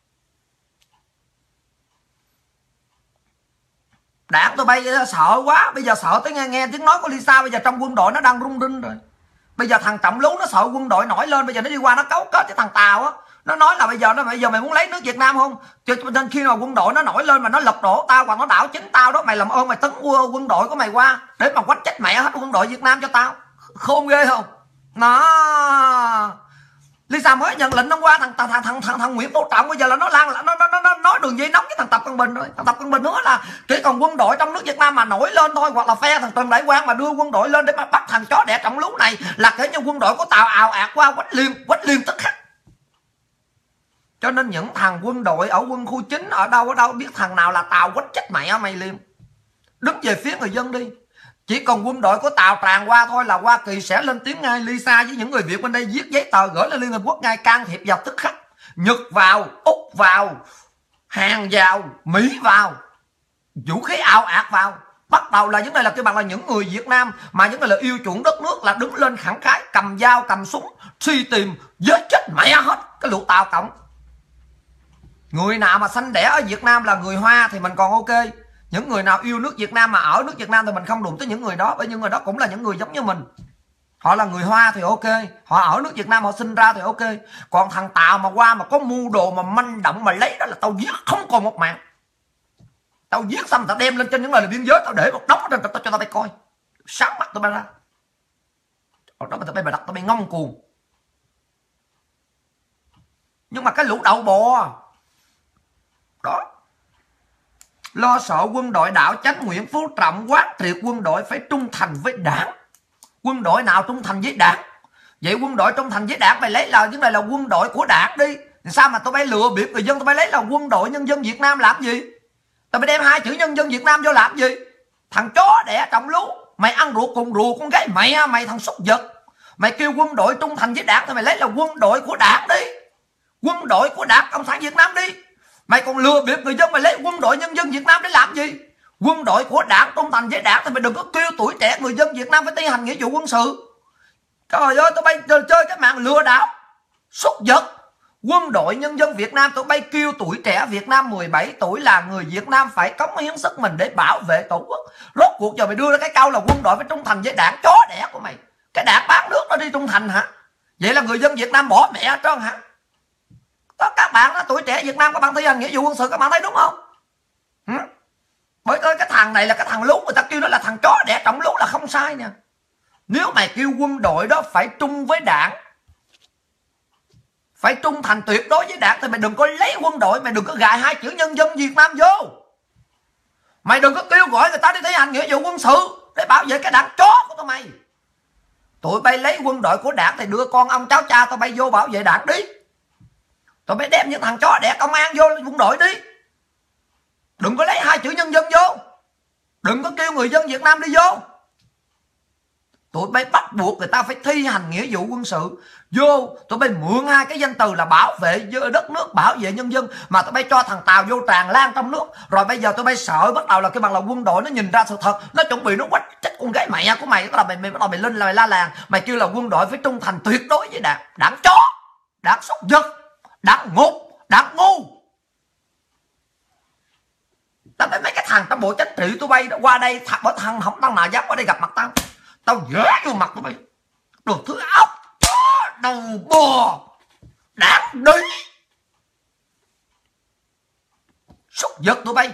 Đảng tụi bay sợ quá, bây giờ sợ tới nghe tiếng nói của Lisa. Bây giờ trong quân đội nó đang rung rinh rồi. Bây giờ thằng Trọng Lú nó sợ quân đội nổi lên, bây giờ nó đi qua nó cấu kết với thằng Tàu á, nó nói là bây giờ mày muốn lấy nước Việt Nam không? Cho nên khi nào quân đội nó nổi lên mà nó lật đổ tao hoặc nó đảo chính tao đó, mày làm ơn mày tấn quân đội của mày qua để mà quánh chết mẹ hết quân đội Việt Nam cho tao. Khôn ghê không? Nó Lisa mới nhận lệnh hôm qua thằng Nguyễn Phú Trọng bây giờ là nó nói đường dây nóng với thằng Tập Cận Bình rồi. Thằng Tập Cận Bình nữa là chỉ còn quân đội trong nước Việt Nam mà nổi lên thôi, hoặc là phe thằng Trần Đại Quang mà đưa quân đội lên để mà bắt thằng chó đẻ Trọng Lú này là kể như quân đội của Tàu ào ạt qua quách liên tức khắc. Cho nên những thằng quân đội ở quân khu 9 ở đâu biết thằng nào là Tàu quách chết mẹ mày liền. Đứng về phía người dân đi. Chỉ còn quân đội của Tàu tràn qua thôi là Hoa Kỳ sẽ lên tiếng ngay. Lisa với những người Việt bên đây viết giấy tờ gửi lên Liên Hợp Quốc ngay, can thiệp vào tức khắc. Nhật vào, Úc vào, Hàn vào, Mỹ vào, vũ khí ảo ạt vào Bắt đầu là vấn đề là cái bằng là những người Việt Nam mà vấn đề là yêu chuộng đất nước là đứng lên khẳng khái, cầm dao cầm súng truy tìm giết chết mẹ hết cái lũ Tàu Cộng. Người nào mà sanh đẻ ở Việt Nam là người Hoa thì mình còn ok. Những người nào yêu nước Việt Nam mà ở nước Việt Nam thì mình không đụng tới những người đó, bởi những người đó cũng là những người giống như mình. Họ là người Hoa thì ok, họ ở nước Việt Nam họ sinh ra thì ok. Còn thằng Tàu mà qua mà có mưu đồ mà manh động mà lấy đó là tao giết không còn một mạng. Tao giết xong tao đem lên trên những người là biên giới, tao để một đống trên tao cho tao bay coi. Sáng mắt tao bay ra. Ở đó mà tao bay đặt tao bay ngông cuồng. Nhưng mà cái lũ đậu bò đó, lo sợ quân đội đảo chánh Nguyễn Phú Trọng quán triệt quân đội phải trung thành với đảng. Quân đội nào trung thành với đảng? Vậy quân đội trung thành với đảng mày lấy là vấn đề là quân đội của đảng đi. Sao mà tụi bay lừa bịp người dân, tụi bay lấy là quân đội nhân dân Việt Nam làm gì? Tụi bay đem hai chữ nhân dân Việt Nam vô làm gì? Thằng chó đẻ trọng lú, mày ăn ruột cùng ruột con gái mẹ mày, thằng súc vật. Mày kêu quân đội trung thành với đảng thì mày lấy là quân đội của đảng đi. Quân đội của Đảng Cộng sản Việt Nam đi. Mày còn lừa bịp người dân, mày lấy quân đội nhân dân Việt Nam để làm gì? Quân đội của Đảng trung thành với Đảng thì mày đừng có kêu tuổi trẻ người dân Việt Nam phải thi hành nghĩa vụ quân sự. Trời ơi, tụi bay chơi cái mạng lừa đảo súc vật. Quân đội nhân dân Việt Nam, tụi bay kêu tuổi trẻ Việt Nam 17 tuổi là người Việt Nam phải cống hiến sức mình để bảo vệ tổ quốc. Rốt cuộc giờ mày đưa ra cái câu là quân đội phải trung thành với Đảng, chó đẻ của mày. Cái Đảng bán nước nó đi trung thành hả? Vậy là người dân Việt Nam bỏ mẹ hết trơn hả? Đó, các bạn đó, tuổi trẻ Việt Nam các bạn thi hành nghĩa vụ quân sự, các bạn thấy đúng không? Bởi ơi, cái thằng này là cái thằng lú, người ta kêu nó là thằng chó đẻ trọng lú là không sai nè. Nếu mày kêu quân đội đó phải trung với Đảng, phải trung thành tuyệt đối với Đảng thì mày đừng có lấy quân đội, mày đừng có gài hai chữ nhân dân Việt Nam vô. Mày đừng có kêu gọi người ta đi thi hành nghĩa vụ quân sự để bảo vệ cái Đảng chó của tụi mày. Tụi bay lấy quân đội của Đảng thì đưa con ông cháu cha tụi bay vô bảo vệ Đảng đi. Tụi bay đem những thằng chó đẻ công an vô quân đội đi. Đừng có lấy hai chữ nhân dân vô. Đừng có kêu người dân Việt Nam đi vô. Tụi bay bắt buộc người ta phải thi hành nghĩa vụ quân sự vô. Tụi bay mượn hai cái danh từ là bảo vệ đất nước, bảo vệ nhân dân, mà tụi bay cho thằng Tàu vô tràn lan trong nước. Rồi bây giờ tụi bay sợ bắt đầu là cái bằng là quân đội nó nhìn ra sự thật, nó chuẩn bị nó quách chết con gái mẹ của mày. Mày bắt đầu mày lên là mày la làng, mày kêu là quân đội phải trung thành tuyệt đối với Đảng. Đảng chó, Đảng súc vật, Đảng ngục, Đảng ngu. Tao thấy mấy cái thằng trong bộ chính trị tụi bay qua đây, bởi thằng không thằng nào dám qua đây gặp mặt tao. Tao dễ vô mặt tụi bay. Đồ thứ ốc, đầu bò, Đảng đi, súc vật tụi bay.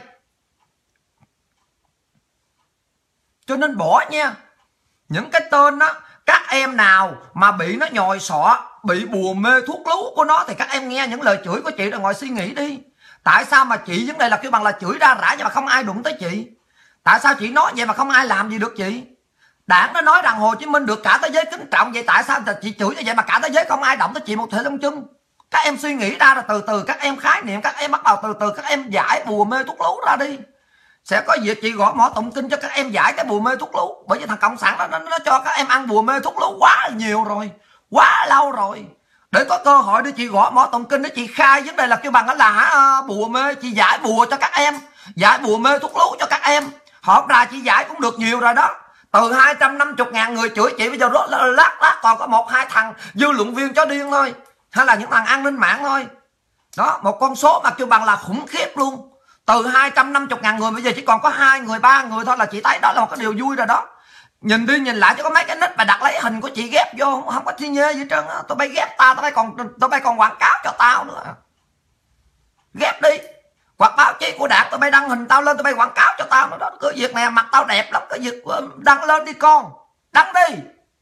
Cho nên bỏ nha. Những cái tên đó, các em nào mà bị nó nhồi sọ, bị bùa mê thuốc lú của nó thì các em nghe những lời chửi của chị rồi ngồi suy nghĩ đi. Tại sao mà chị vấn đề là kêu bằng là chửi ra rã nhưng mà không ai đụng tới chị? Tại sao chị nói vậy mà không ai làm gì được chị? Đảng nó nói rằng Hồ Chí Minh được cả thế giới kính trọng, vậy tại sao chị chửi như vậy mà cả thế giới không ai động tới chị một thể lông chân? Các em suy nghĩ ra rồi từ từ các em khái niệm, các em bắt đầu từ từ các em giải bùa mê thuốc lú ra đi. Sẽ có việc chị gõ mỏ tụng kinh cho các em giải cái bùa mê thuốc lú. Bởi vì thằng Cộng sản nó cho các em ăn bùa mê thuốc lú quá nhiều rồi, quá lâu rồi. Để có cơ hội để chị gõ mỏ tụng kinh để chị khai vấn đề là kêu bằng là bùa mê, chị giải bùa cho các em, giải bùa mê thuốc lú cho các em. Họp ra chị giải cũng được nhiều rồi đó. Từ 250.000 người chửi chị bây giờ lát còn có 1-2 thằng dư luận viên chó điên thôi, hay là những thằng an ninh mạng thôi. Đó, một con số mà kêu bằng là khủng khiếp luôn. Từ 250.000 người bây giờ chỉ còn có 2 người 3 người thôi là chị thấy đó là một cái điều vui rồi đó. Nhìn đi nhìn lại chứ có mấy cái nick mà đặt lấy hình của chị ghép vô không có chi nhê gì hết trơn á. Tụi bay ghép tao, tụi bay còn quảng cáo cho tao nữa. Ghép đi. Hoặc báo chí của Đảng tụi bay đăng hình tao lên, tụi bay quảng cáo cho tao nữa đó. Cứ việc này mặt tao đẹp lắm, cái việc đăng lên đi con, đăng đi.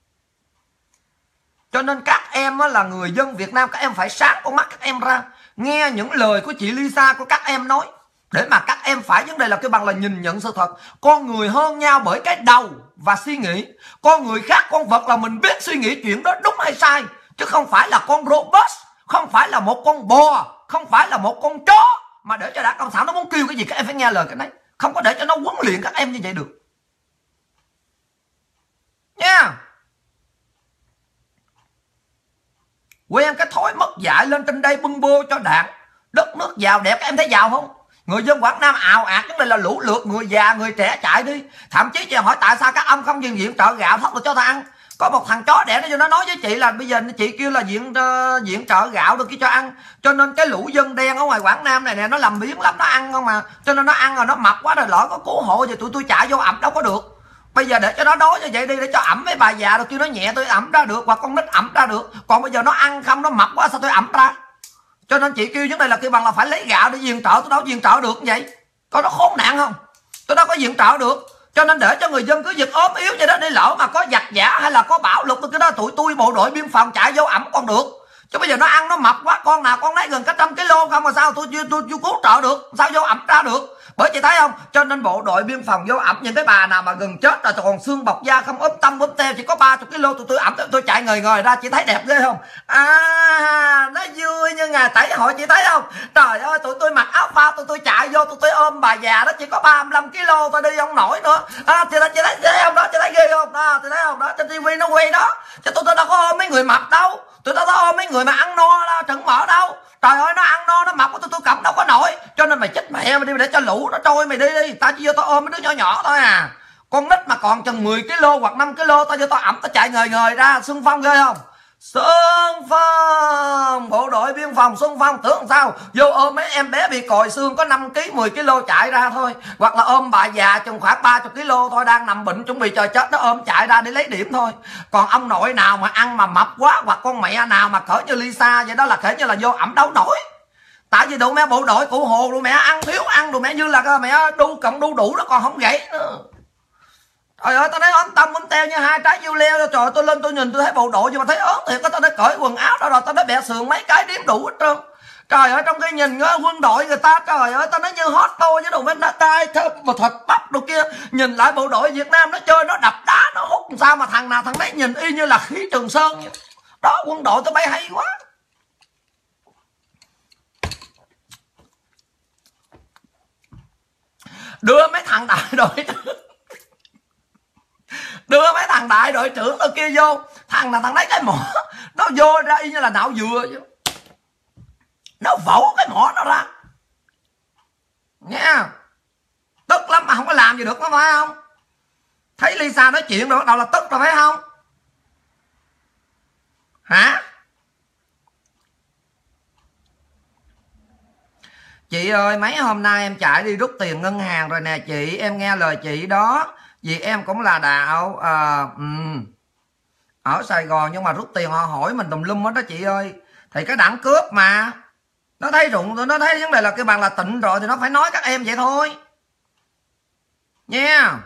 Cho nên các em là người dân Việt Nam, các em phải sáng con mắt các em ra, nghe những lời của chị Lisa của các em nói, để mà các em phải vấn đề là cái bằng là nhìn nhận sự thật. Con người hơn nhau bởi cái đầu và suy nghĩ. Con người khác con vật là mình biết suy nghĩ chuyện đó đúng hay sai, chứ không phải là con robot, không phải là một con bò, không phải là một con chó mà để cho Đảng Cộng sản nó muốn kêu cái gì các em phải nghe lời cái đấy. Không có để cho nó huấn luyện các em như vậy được nha. Quen cái thói mất dạy lên trên đây bưng bô cho Đảng. Đất nước giàu đẹp, các em thấy giàu không? Người dân Quảng Nam ào ạt vấn đề là lũ lượt, người già người trẻ chạy đi. Thậm chí chị hỏi tại sao các ông không viện trợ gạo thóc được cho ta ăn. Có một thằng chó đẻ nó vô nó nói với chị là bây giờ chị kêu là viện trợ gạo được cho ăn, cho nên cái lũ dân đen ở ngoài Quảng Nam này nè nó làm biếng lắm, nó ăn không mà, cho nên nó ăn rồi nó mập quá rồi, lỡ có cứu hộ thì tụi tôi chạy vô ẩm đâu có được. Bây giờ để cho nó đói như vậy đi, để cho ẩm mấy bà già rồi kêu nó nhẹ tôi ẩm ra được, hoặc con nít ẩm ra được. Còn bây giờ nó ăn không, nó mập quá sao tôi ẩm ra. Cho nên chị kêu vấn đề là kêu bằng là phải lấy gạo để viện trợ, tôi đâu viện trợ được như vậy. Coi nó khốn nạn không, tôi đâu có viện trợ được. Cho nên để cho người dân cứ giật ốm yếu vậy đó, đi lỡ mà có giặc giả hay là có bão lụt cái đó tụi tôi bộ đội biên phòng chạy vô ẩm còn được. Chứ bây giờ nó ăn nó mập quá, con nào con nấy gần cả 100 kg không mà sao tôi cứu trợ được, sao vô ẩm ra được. Bởi chị thấy không, cho nên bộ đội biên phòng vô ẩm những cái bà nào mà gần chết rồi còn xương bọc da không ốm tâm ốm teo, chỉ có 30 kg tôi ẩm tôi chạy ngời ra, chị thấy đẹp ghê không? Nó vui như ngày tẩy hội, chị thấy không? Trời ơi, tụi tôi mặc áo phao tôi chạy vô tôi ôm bà già đó chỉ có 35 kg tôi đi không nổi nữa. Chị thấy ghê không đó, chị thấy ghê không đó, chị thấy không đó, trên TV nó quay đó. Chứ tôi đâu có ôm mấy người mập đâu, tôi đâu có ôm mấy người mà ăn no trứng mỡ đâu. Trời ơi, nó ăn no nó mập của tôi cầm đâu có nổi. Cho nên mày chết mẹ mày đi, để cho lũ nó trôi mày đi. Tao chỉ vô tao ôm mấy đứa nhỏ nhỏ thôi à. Con nít mà còn chừng 10 kg hoặc 5 kg tao vô tao ẩm tao chạy ngời ra. Xuân Phong ghê không? Xuân Phong, bộ đội biên phòng Xuân Phong tưởng sao vô ôm mấy em bé bị còi xương có 5 kg 10 kg chạy ra thôi. Hoặc là ôm bà già chừng khoảng 30 kg thôi, đang nằm bệnh chuẩn bị chờ chết, nó ôm chạy ra để lấy điểm thôi. Còn ông nội nào mà ăn mà mập quá, hoặc con mẹ nào mà cỡ như Lisa vậy đó là kể như là vô ẩm đấu nổi. Tại vì tụi mẹ bộ đội cụ Hồ tụi mẹ ăn thiếu ăn, tụi mẹ như là mẹ đu cộng đu đủ nó còn không gãy nữa. Trời ơi, tao thấy ốm tâm ốm teo như hai trái dưa leo. Trời ơi, tôi lên tôi nhìn tôi thấy bộ đội nhưng mà thấy ớn thiệt. Tao đã cởi quần áo đó rồi, tao đã bẹ sườn mấy cái điếm đủ hết trơn. Trời ơi, trong khi nhìn quân đội người ta, trời ơi, tao nói như hot tôi với đồ bên đã tay thơm mà thật bắp đồ kia. Nhìn lại bộ đội Việt Nam nó chơi, nó đập đá, nó hút làm sao mà thằng nào thằng đấy nhìn y như là khí Trường Sơn vậy. Đó, quân đội tao bay hay quá. Đưa mấy thằng đại đội đưa mấy thằng đại đội trưởng tao kia vô, thằng nào thằng đấy cái mỏ nó vô ra y như là nạo dừa chứ, nó vỗ cái mỏ nó ra nha, tức lắm mà không có làm gì được, có phải không? Thấy Lisa nói chuyện rồi bắt đầu là tức rồi phải không hả? Chị ơi, mấy hôm nay em chạy đi rút tiền ngân hàng rồi nè chị, em nghe lời chị đó. Vì em cũng là đạo ở Sài Gòn, nhưng mà rút tiền họ hỏi mình tùm lum hết đó chị ơi. Thì cái đẳng cướp mà nó thấy rụng, nó thấy vấn đề là cái bằng là tịnh rồi thì nó phải nói các em vậy thôi nha.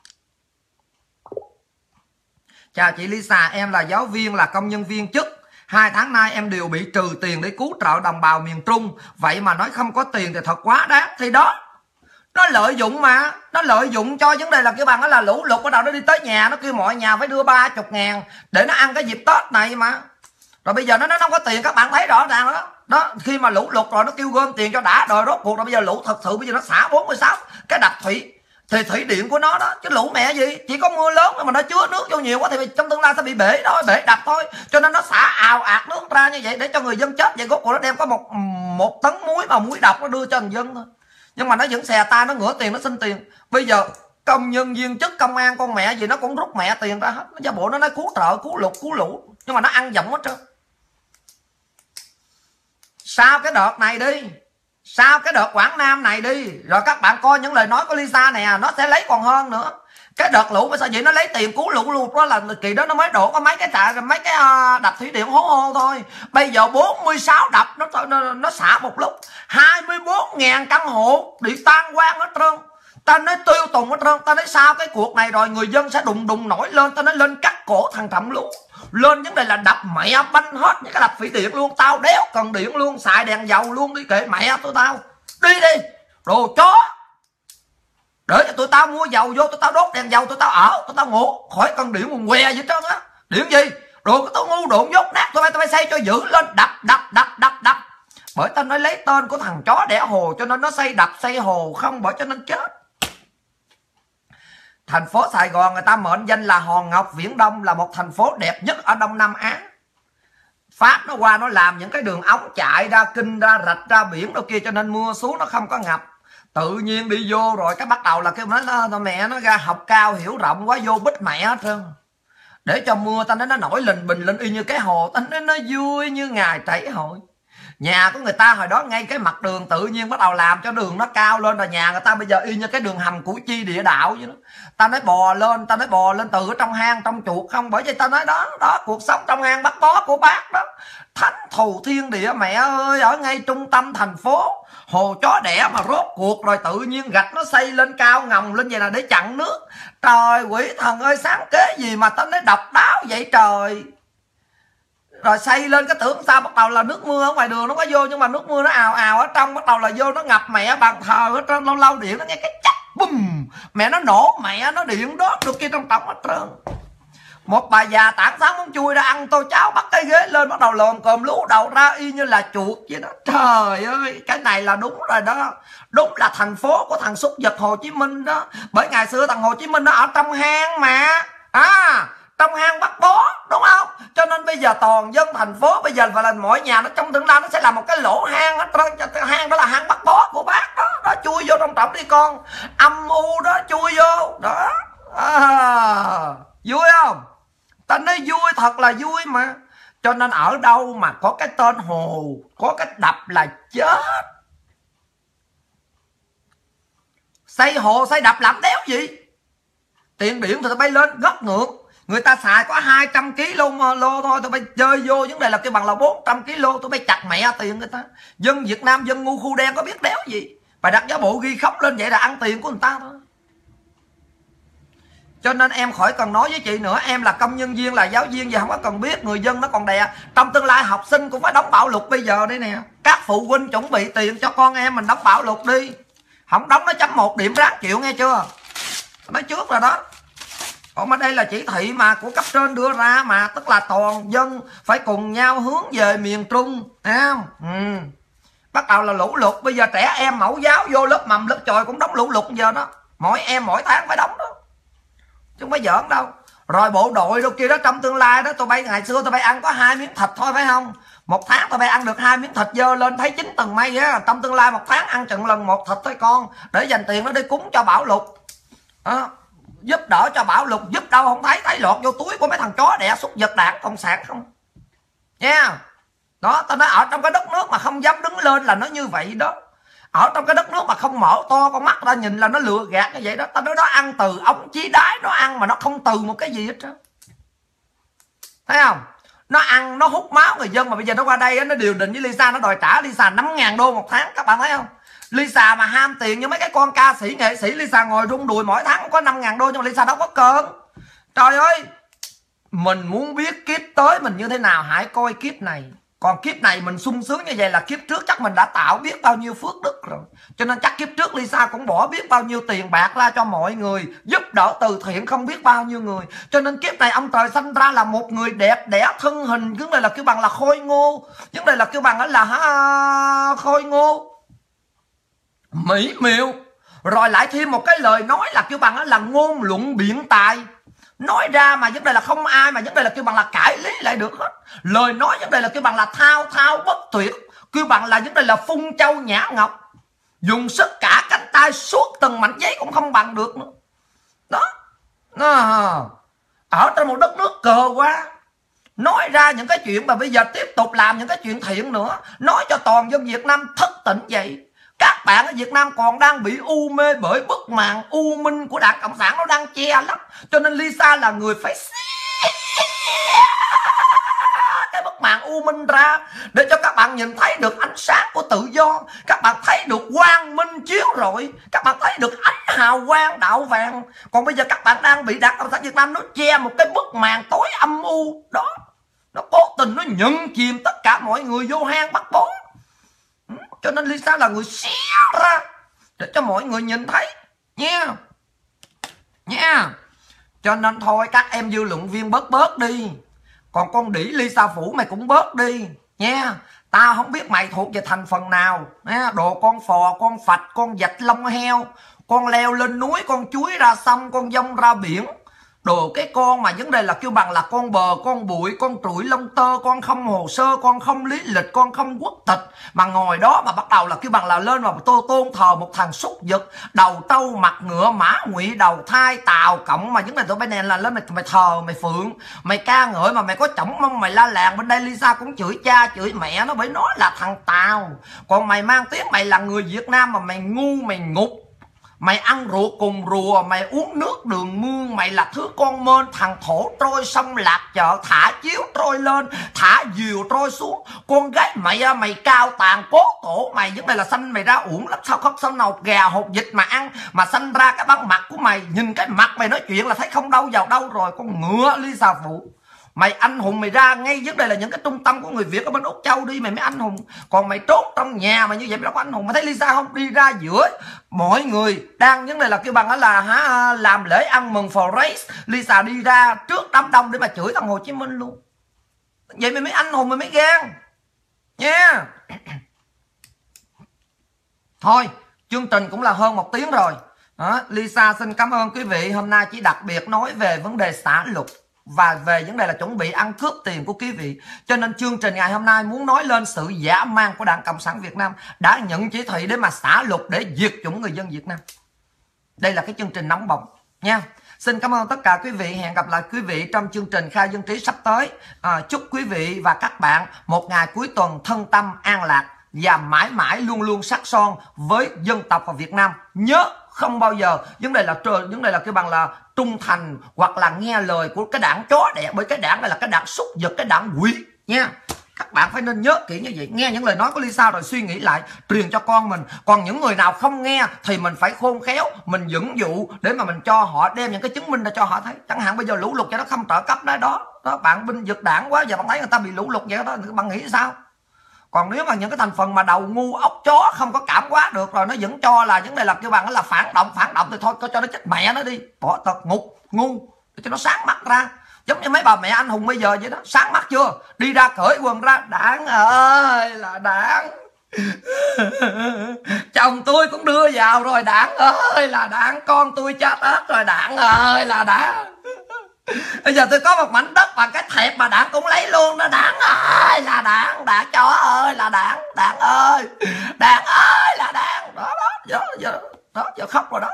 Chào chị Lisa, em là giáo viên, là công nhân viên chức. 2 tháng nay em đều bị trừ tiền để cứu trợ đồng bào miền Trung. Vậy mà nói không có tiền thì thật quá đáng. Thì đó, nó lợi dụng mà, nó lợi dụng cho vấn đề là cái bằng đó là lũ lụt, bắt đầu nó đi tới nhà nó kêu mọi nhà phải đưa 30.000 để nó ăn cái dịp Tết này mà. Rồi bây giờ nó không có tiền, các bạn thấy rõ ràng đó. Đó, khi mà lũ lụt rồi nó kêu gom tiền cho đã đời, rốt cuộc rồi bây giờ lũ thật sự bây giờ nó xả 46 cái đập thủy thì thủy điện của nó đó, chứ lũ mẹ gì, chỉ có mưa lớn mà nó chứa nước vô nhiều quá thì trong tương lai sẽ bị bể thôi, bể đập thôi. Cho nên nó xả ào ạt nước ra như vậy để cho người dân chết vậy. Rốt cuộc nó đem có một tấn muối mà muối độc nó đưa cho người dân thôi, nhưng mà nó vẫn xè tay, nó ngửa tiền, nó xin tiền. Bây giờ công nhân viên chức công an con mẹ gì nó cũng rút mẹ tiền ra hết. Nó giả bộ nó nói cứu trợ, cứu lụt, cứu lũ, nhưng mà nó ăn giọng hết trơn. Sau cái đợt này đi, sau cái đợt Quảng Nam này đi, rồi các bạn coi những lời nói của Lisa nè, nó sẽ lấy còn hơn nữa. Cái đợt lũ mà sao vậy, nó lấy tiền cứu lũ lụt đó là kỳ đó nó mới đổ có mấy cái đập thủy điện hố hô thôi. Bây giờ 46 đập nó xả một lúc, 24.000 căn hộ bị tan quang hết trơn. Ta nói tiêu tùng hết trơn. Ta nói sau cái cuộc này rồi người dân sẽ đùng nổi lên. Ta nói lên cắt cổ thằng Trọng luôn, lên vấn đề là đập mẹ banh hết những cái đập thủy điện luôn. Tao đéo cần điện luôn, xài đèn dầu luôn đi, kệ mẹ tao đi đồ chó. Để cho tụi tao mua dầu vô, tụi tao đốt đèn dầu, tụi tao ở, tụi tao ngủ, khỏi cần điện quần què gì hết trơn á. Điện gì rồi tao ngu độn dốt nát, tụi bay xây cho dữ lên, đập. Bởi tao nói lấy tên của thằng chó đẻ hồ cho nên nó xây đập xây hồ không, bởi cho nên chết. Thành phố Sài Gòn người ta mệnh danh là Hòn Ngọc Viễn Đông, là một thành phố đẹp nhất ở Đông Nam Á. Pháp nó qua nó làm những cái đường ống chạy ra kinh, ra rạch, ra biển đâu kia, cho nên mưa xuống nó không có ngập. Tự nhiên đi vô rồi cái bắt đầu là cái nó mẹ nó ra học cao hiểu rộng quá, vô bích mẹ hết trơn. Để cho mưa ta nói nó nổi lình bình lên y như cái hồ, ta nói nó vui như ngày trảy hội. Nhà của người ta hồi đó ngay cái mặt đường tự nhiên bắt đầu làm cho đường nó cao lên, rồi nhà người ta bây giờ y như cái đường hầm Củ Chi địa đạo vậy đó. Ta nói bò lên từ ở trong hang trong chuột không, bởi vì ta nói đó cuộc sống trong hang bắt bó của bác đó. Thánh thù thiên địa mẹ ơi, ở ngay trung tâm thành phố, hồ chó đẻ mà rốt cuộc rồi tự nhiên gạch nó xây lên cao ngòng lên vậy là để chặn nước. Trời quỷ thần ơi, sáng kế gì mà ta nói độc đáo vậy trời. Rồi xây lên cái tưởng sao bắt đầu là nước mưa ở ngoài đường nó có vô, nhưng mà nước mưa nó ào ào ở trong, bắt đầu là vô nó ngập mẹ bàn thờ ở trên, lâu lâu điện nó nghe cái chắc bùm, mẹ nó nổ mẹ nó điện đó được kia trong tổng hết trơn. Một bà già tảng sáng muốn chui ra ăn tô cháo, bắt cái ghế lên bắt đầu lồm cồm lú đầu ra y như là chuột vậy đó. Trời ơi, cái này là đúng rồi đó. Đúng là thành phố của thằng súc vật Hồ Chí Minh đó. Bởi ngày xưa thằng Hồ Chí Minh nó ở trong hang mà, trong hang bắt bó, đúng không? Cho nên bây giờ toàn dân thành phố bây giờ phải là mỗi nhà nó trong tương lai nó sẽ là một cái lỗ hang hết. Hang đó là hang bắt bó của bác đó. Đó, chui vô trong trọng đi con. Âm u đó, chui vô đó. Vui không? Ta nói vui, thật là vui mà. Cho nên ở đâu mà có cái tên hồ, có cái đập là chết. Xây hồ xây đập làm đéo gì. Tiền điện thì tụi bay lên gấp ngược. Người ta xài có 200 kg lô thôi, tụi bay chơi vô vấn đề là cái bằng là 400 kg, tụi bay chặt mẹ tiền người ta. Dân Việt Nam, dân ngu khu đen có biết đéo gì. Bài đặt giá bộ ghi khóc lên vậy là ăn tiền của người ta thôi. Cho nên em khỏi cần nói với chị nữa. Em là công nhân viên, là giáo viên gì không có cần biết. Người dân nó còn đè. Trong tương lai học sinh cũng phải đóng bảo lục bây giờ đây nè. Các phụ huynh chuẩn bị tiền cho con em mình đóng bảo lục đi. Không đóng nó chấm 1 điểm ráng chịu nghe chưa. Nói trước rồi đó. Còn ở đây là chỉ thị mà của cấp trên đưa ra mà. Tức là toàn dân phải cùng nhau hướng về miền Trung. Thấy không? Bắt đầu là lũ lụt. Bây giờ trẻ em mẫu giáo vô lớp mầm lớp chòi cũng đóng lũ lụt giờ đó. Mỗi em mỗi tháng phải đóng đó, chứ không phải giỡn đâu. Rồi bộ đội đâu kia đó, trong tương lai đó tụi bay ngày xưa tụi bay ăn có 2 miếng thịt thôi phải không? Một tháng tụi bay ăn được 2 miếng thịt dơ lên thấy 9 tầng mây á. Trong tương lai một tháng ăn chừng lần 1 thịt thôi con, để dành tiền nó đi cúng cho Bảo Lục. Giúp đỡ cho Bảo Lục, giúp đâu không thấy lọt vô túi của mấy thằng chó đẻ súc vật đảng cộng sản không nha. Đó, tao nói ở trong cái đất nước mà không dám đứng lên là nó như vậy đó. Ở trong cái đất nước mà không mở to con mắt ra nhìn là nó lừa gạt như vậy đó. Tao nói nó ăn từ ống chí đái, nó ăn mà nó không từ một cái gì hết trơn. Thấy không? Nó ăn, nó hút máu người dân. Mà bây giờ nó qua đây nó điều định với Lisa, nó đòi trả Lisa 5.000 đô một tháng. Các bạn thấy không? Lisa mà ham tiền như mấy cái con ca sĩ nghệ sĩ, Lisa ngồi rung đùi mỗi tháng có 5.000 đô, nhưng mà Lisa đâu có cơn. Trời ơi, mình muốn biết kiếp tới mình như thế nào hãy coi kiếp này. Còn kiếp này mình sung sướng như vậy là kiếp trước chắc mình đã tạo biết bao nhiêu phước đức rồi. Cho nên chắc kiếp trước Lisa cũng bỏ biết bao nhiêu tiền bạc ra cho mọi người, giúp đỡ từ thiện không biết bao nhiêu người. Cho nên kiếp này ông trời sanh ra là một người đẹp đẽ thân hình, vấn đề là kêu bằng là khôi ngô, vấn đề là kêu bằng là khôi ngô, mỹ miều. Rồi lại thêm một cái lời nói là kêu bằng là ngôn luận biện tài. Nói ra mà vấn đề là không ai mà vấn đề là kêu bằng là cãi lý lại được hết. Lời nói vấn đề là kêu bằng là thao thao bất tuyệt, kêu bằng là vấn đề là phun châu nhã ngọc, dùng sức cả cánh tay suốt từng mảnh giấy cũng không bằng được nữa. Đó. Ở trong một đất nước cờ quá, nói ra những cái chuyện mà bây giờ tiếp tục làm những cái chuyện thiện nữa, nói cho toàn dân Việt Nam thức tỉnh vậy. Các bạn ở Việt Nam còn đang bị u mê bởi bức màn u minh của Đảng Cộng sản, nó đang che lắm. Cho nên Lisa là người phải cái bức màn u minh ra để cho các bạn nhìn thấy được ánh sáng của tự do. Các bạn thấy được quang minh chiếu rọi, các bạn thấy được ánh hào quang đạo vàng. Còn bây giờ các bạn đang bị Đảng Cộng sản Việt Nam nó che một cái bức màn tối âm u đó. Nó cố tình nó nhận chìm tất cả mọi người vô hang bắt bó. Cho nên Lisa là người xéo ra để cho mọi người nhìn thấy nha. Cho nên thôi các em dư luận viên bớt đi. Còn con đĩ Lisa Phủ mày cũng bớt đi nha. Tao không biết mày thuộc về thành phần nào nha. Đồ con phò, con phạch, con vạch lông heo, con leo lên núi, con chuối ra sông, con dông ra biển. Đồ cái con mà vấn đề là kêu bằng là con bờ, con bụi, con trụi lông tơ, con không hồ sơ, con không lý lịch, con không quốc tịch, mà ngồi đó mà bắt đầu là kêu bằng là lên mà tôn thờ một thằng súc vật, đầu trâu mặt ngựa, mã ngụy, đầu thai tàu cộng, mà vấn đề tụi bên này là lên mày thờ, mày phượng, mày ca ngợi mà mày có chổng mông mày la làng. Bên đây Lisa cũng chửi cha chửi mẹ nó, bởi nó là thằng Tàu. Còn mày mang tiếng mày là người Việt Nam mà mày ngu, mày ngục, mày ăn ruột cùng rùa, mày uống nước đường mương, mày là thứ con mên, thằng thổ trôi sông Lạc Chợ, thả chiếu trôi lên, thả diều trôi xuống. Con gái mày mày cao tàn cố tổ mày, vấn đề là xanh mày ra uổng lắm, sao không xong nào gà hột vịt mà ăn, mà xanh ra cái băng mặt của mày, nhìn cái mặt mày nói chuyện là thấy không đâu vào đâu rồi. Con ngựa Lisa Phụ, mày anh hùng mày ra ngay vấn đề là những cái trung tâm của người Việt ở bên Úc Châu đi, mày mới anh hùng. Còn mày trốn trong nhà mà như vậy mày đâu có anh hùng. Mày thấy Lisa không, đi ra giữa mọi người đang vấn đề là kêu bằng đó là làm lễ ăn mừng for race, Lisa đi ra trước đám đông để mà chửi thằng Hồ Chí Minh luôn. Vậy mày mới anh hùng, mày mới gan nha. Thôi chương trình cũng là hơn 1 tiếng rồi đó. Lisa xin cảm ơn quý vị. Hôm nay chỉ đặc biệt nói về vấn đề xả lục và về vấn đề là chuẩn bị ăn cướp tiền của quý vị. Cho nên chương trình ngày hôm nay muốn nói lên sự dã man của Đảng Cộng sản Việt Nam đã nhận chỉ thị để mà xả lục, để diệt chủng người dân Việt Nam. Đây là cái chương trình nóng bỏng nha. Xin cảm ơn tất cả quý vị. Hẹn gặp lại quý vị trong chương trình Khai Dân Trí sắp tới. Chúc quý vị và các bạn một ngày cuối tuần thân tâm an lạc và mãi mãi luôn luôn sắc son với dân tộc và Việt Nam. Nhớ không bao giờ vấn đề là cái bằng là trung thành hoặc là nghe lời của cái đảng chó đẻ, bởi cái đảng này là cái đảng súc vật, cái đảng quỷ nha. Các bạn phải nên nhớ kỹ như vậy, nghe những lời nói của Lisa rồi suy nghĩ lại, truyền cho con mình. Còn những người nào không nghe thì mình phải khôn khéo, mình dẫn dụ để mà mình cho họ đem những cái chứng minh ra cho họ thấy. Chẳng hạn bây giờ lũ lụt cho nó không trợ cấp đó bạn binh vực đảng quá, giờ bạn thấy người ta bị lũ lụt vậy đó, bạn nghĩ sao? Còn nếu mà những cái thành phần mà đầu ngu ốc chó không có cảm hóa được rồi, nó vẫn cho là vấn đề là kêu bằng là phản động thì thôi cho nó chết mẹ nó đi, bỏ tật ngục ngu để cho nó sáng mắt ra. Giống như mấy bà mẹ anh hùng bây giờ vậy đó, sáng mắt chưa, đi ra cởi quần ra, Đảng ơi là Đảng, chồng tôi cũng đưa vào rồi, Đảng ơi là Đảng, con tôi chết hết rồi, Đảng ơi là Đảng, bây giờ tôi có một mảnh đất và cái thẹp mà Đảng cũng lấy luôn đó, Đảng ơi là Đảng, Đảng chó ơi là Đảng, Đảng ơi là Đảng. Đó giờ khóc rồi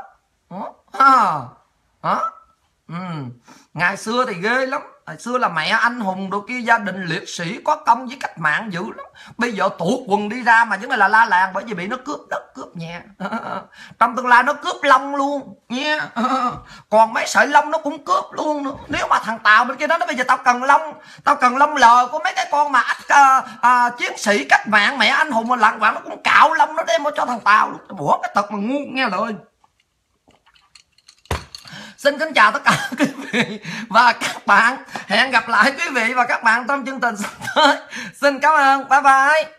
đó. Ngày xưa thì ghê lắm, ngày xưa là mẹ anh hùng đồ kia, gia đình liệt sĩ có công với cách mạng dữ lắm. Bây giờ tuột quần đi ra mà vấn đề là la làng, bởi vì bị nó cướp đất cướp nhà. Trong tương lai nó cướp lông luôn nha. Còn mấy sợi lông nó cũng cướp luôn nữa. Nếu mà thằng Tàu bên kia đó, nó bây giờ tao cần lông lờ của mấy cái con mà chiến sĩ cách mạng mẹ anh hùng mà lặng vàng, nó cũng cạo lông nó đem cho thằng Tàu luôn. Bỏ cái tật mà ngu nghe lời. Xin kính chào tất cả quý vị và các bạn. Hẹn gặp lại quý vị và các bạn trong chương trình sắp tới. Xin cảm ơn. Bye bye.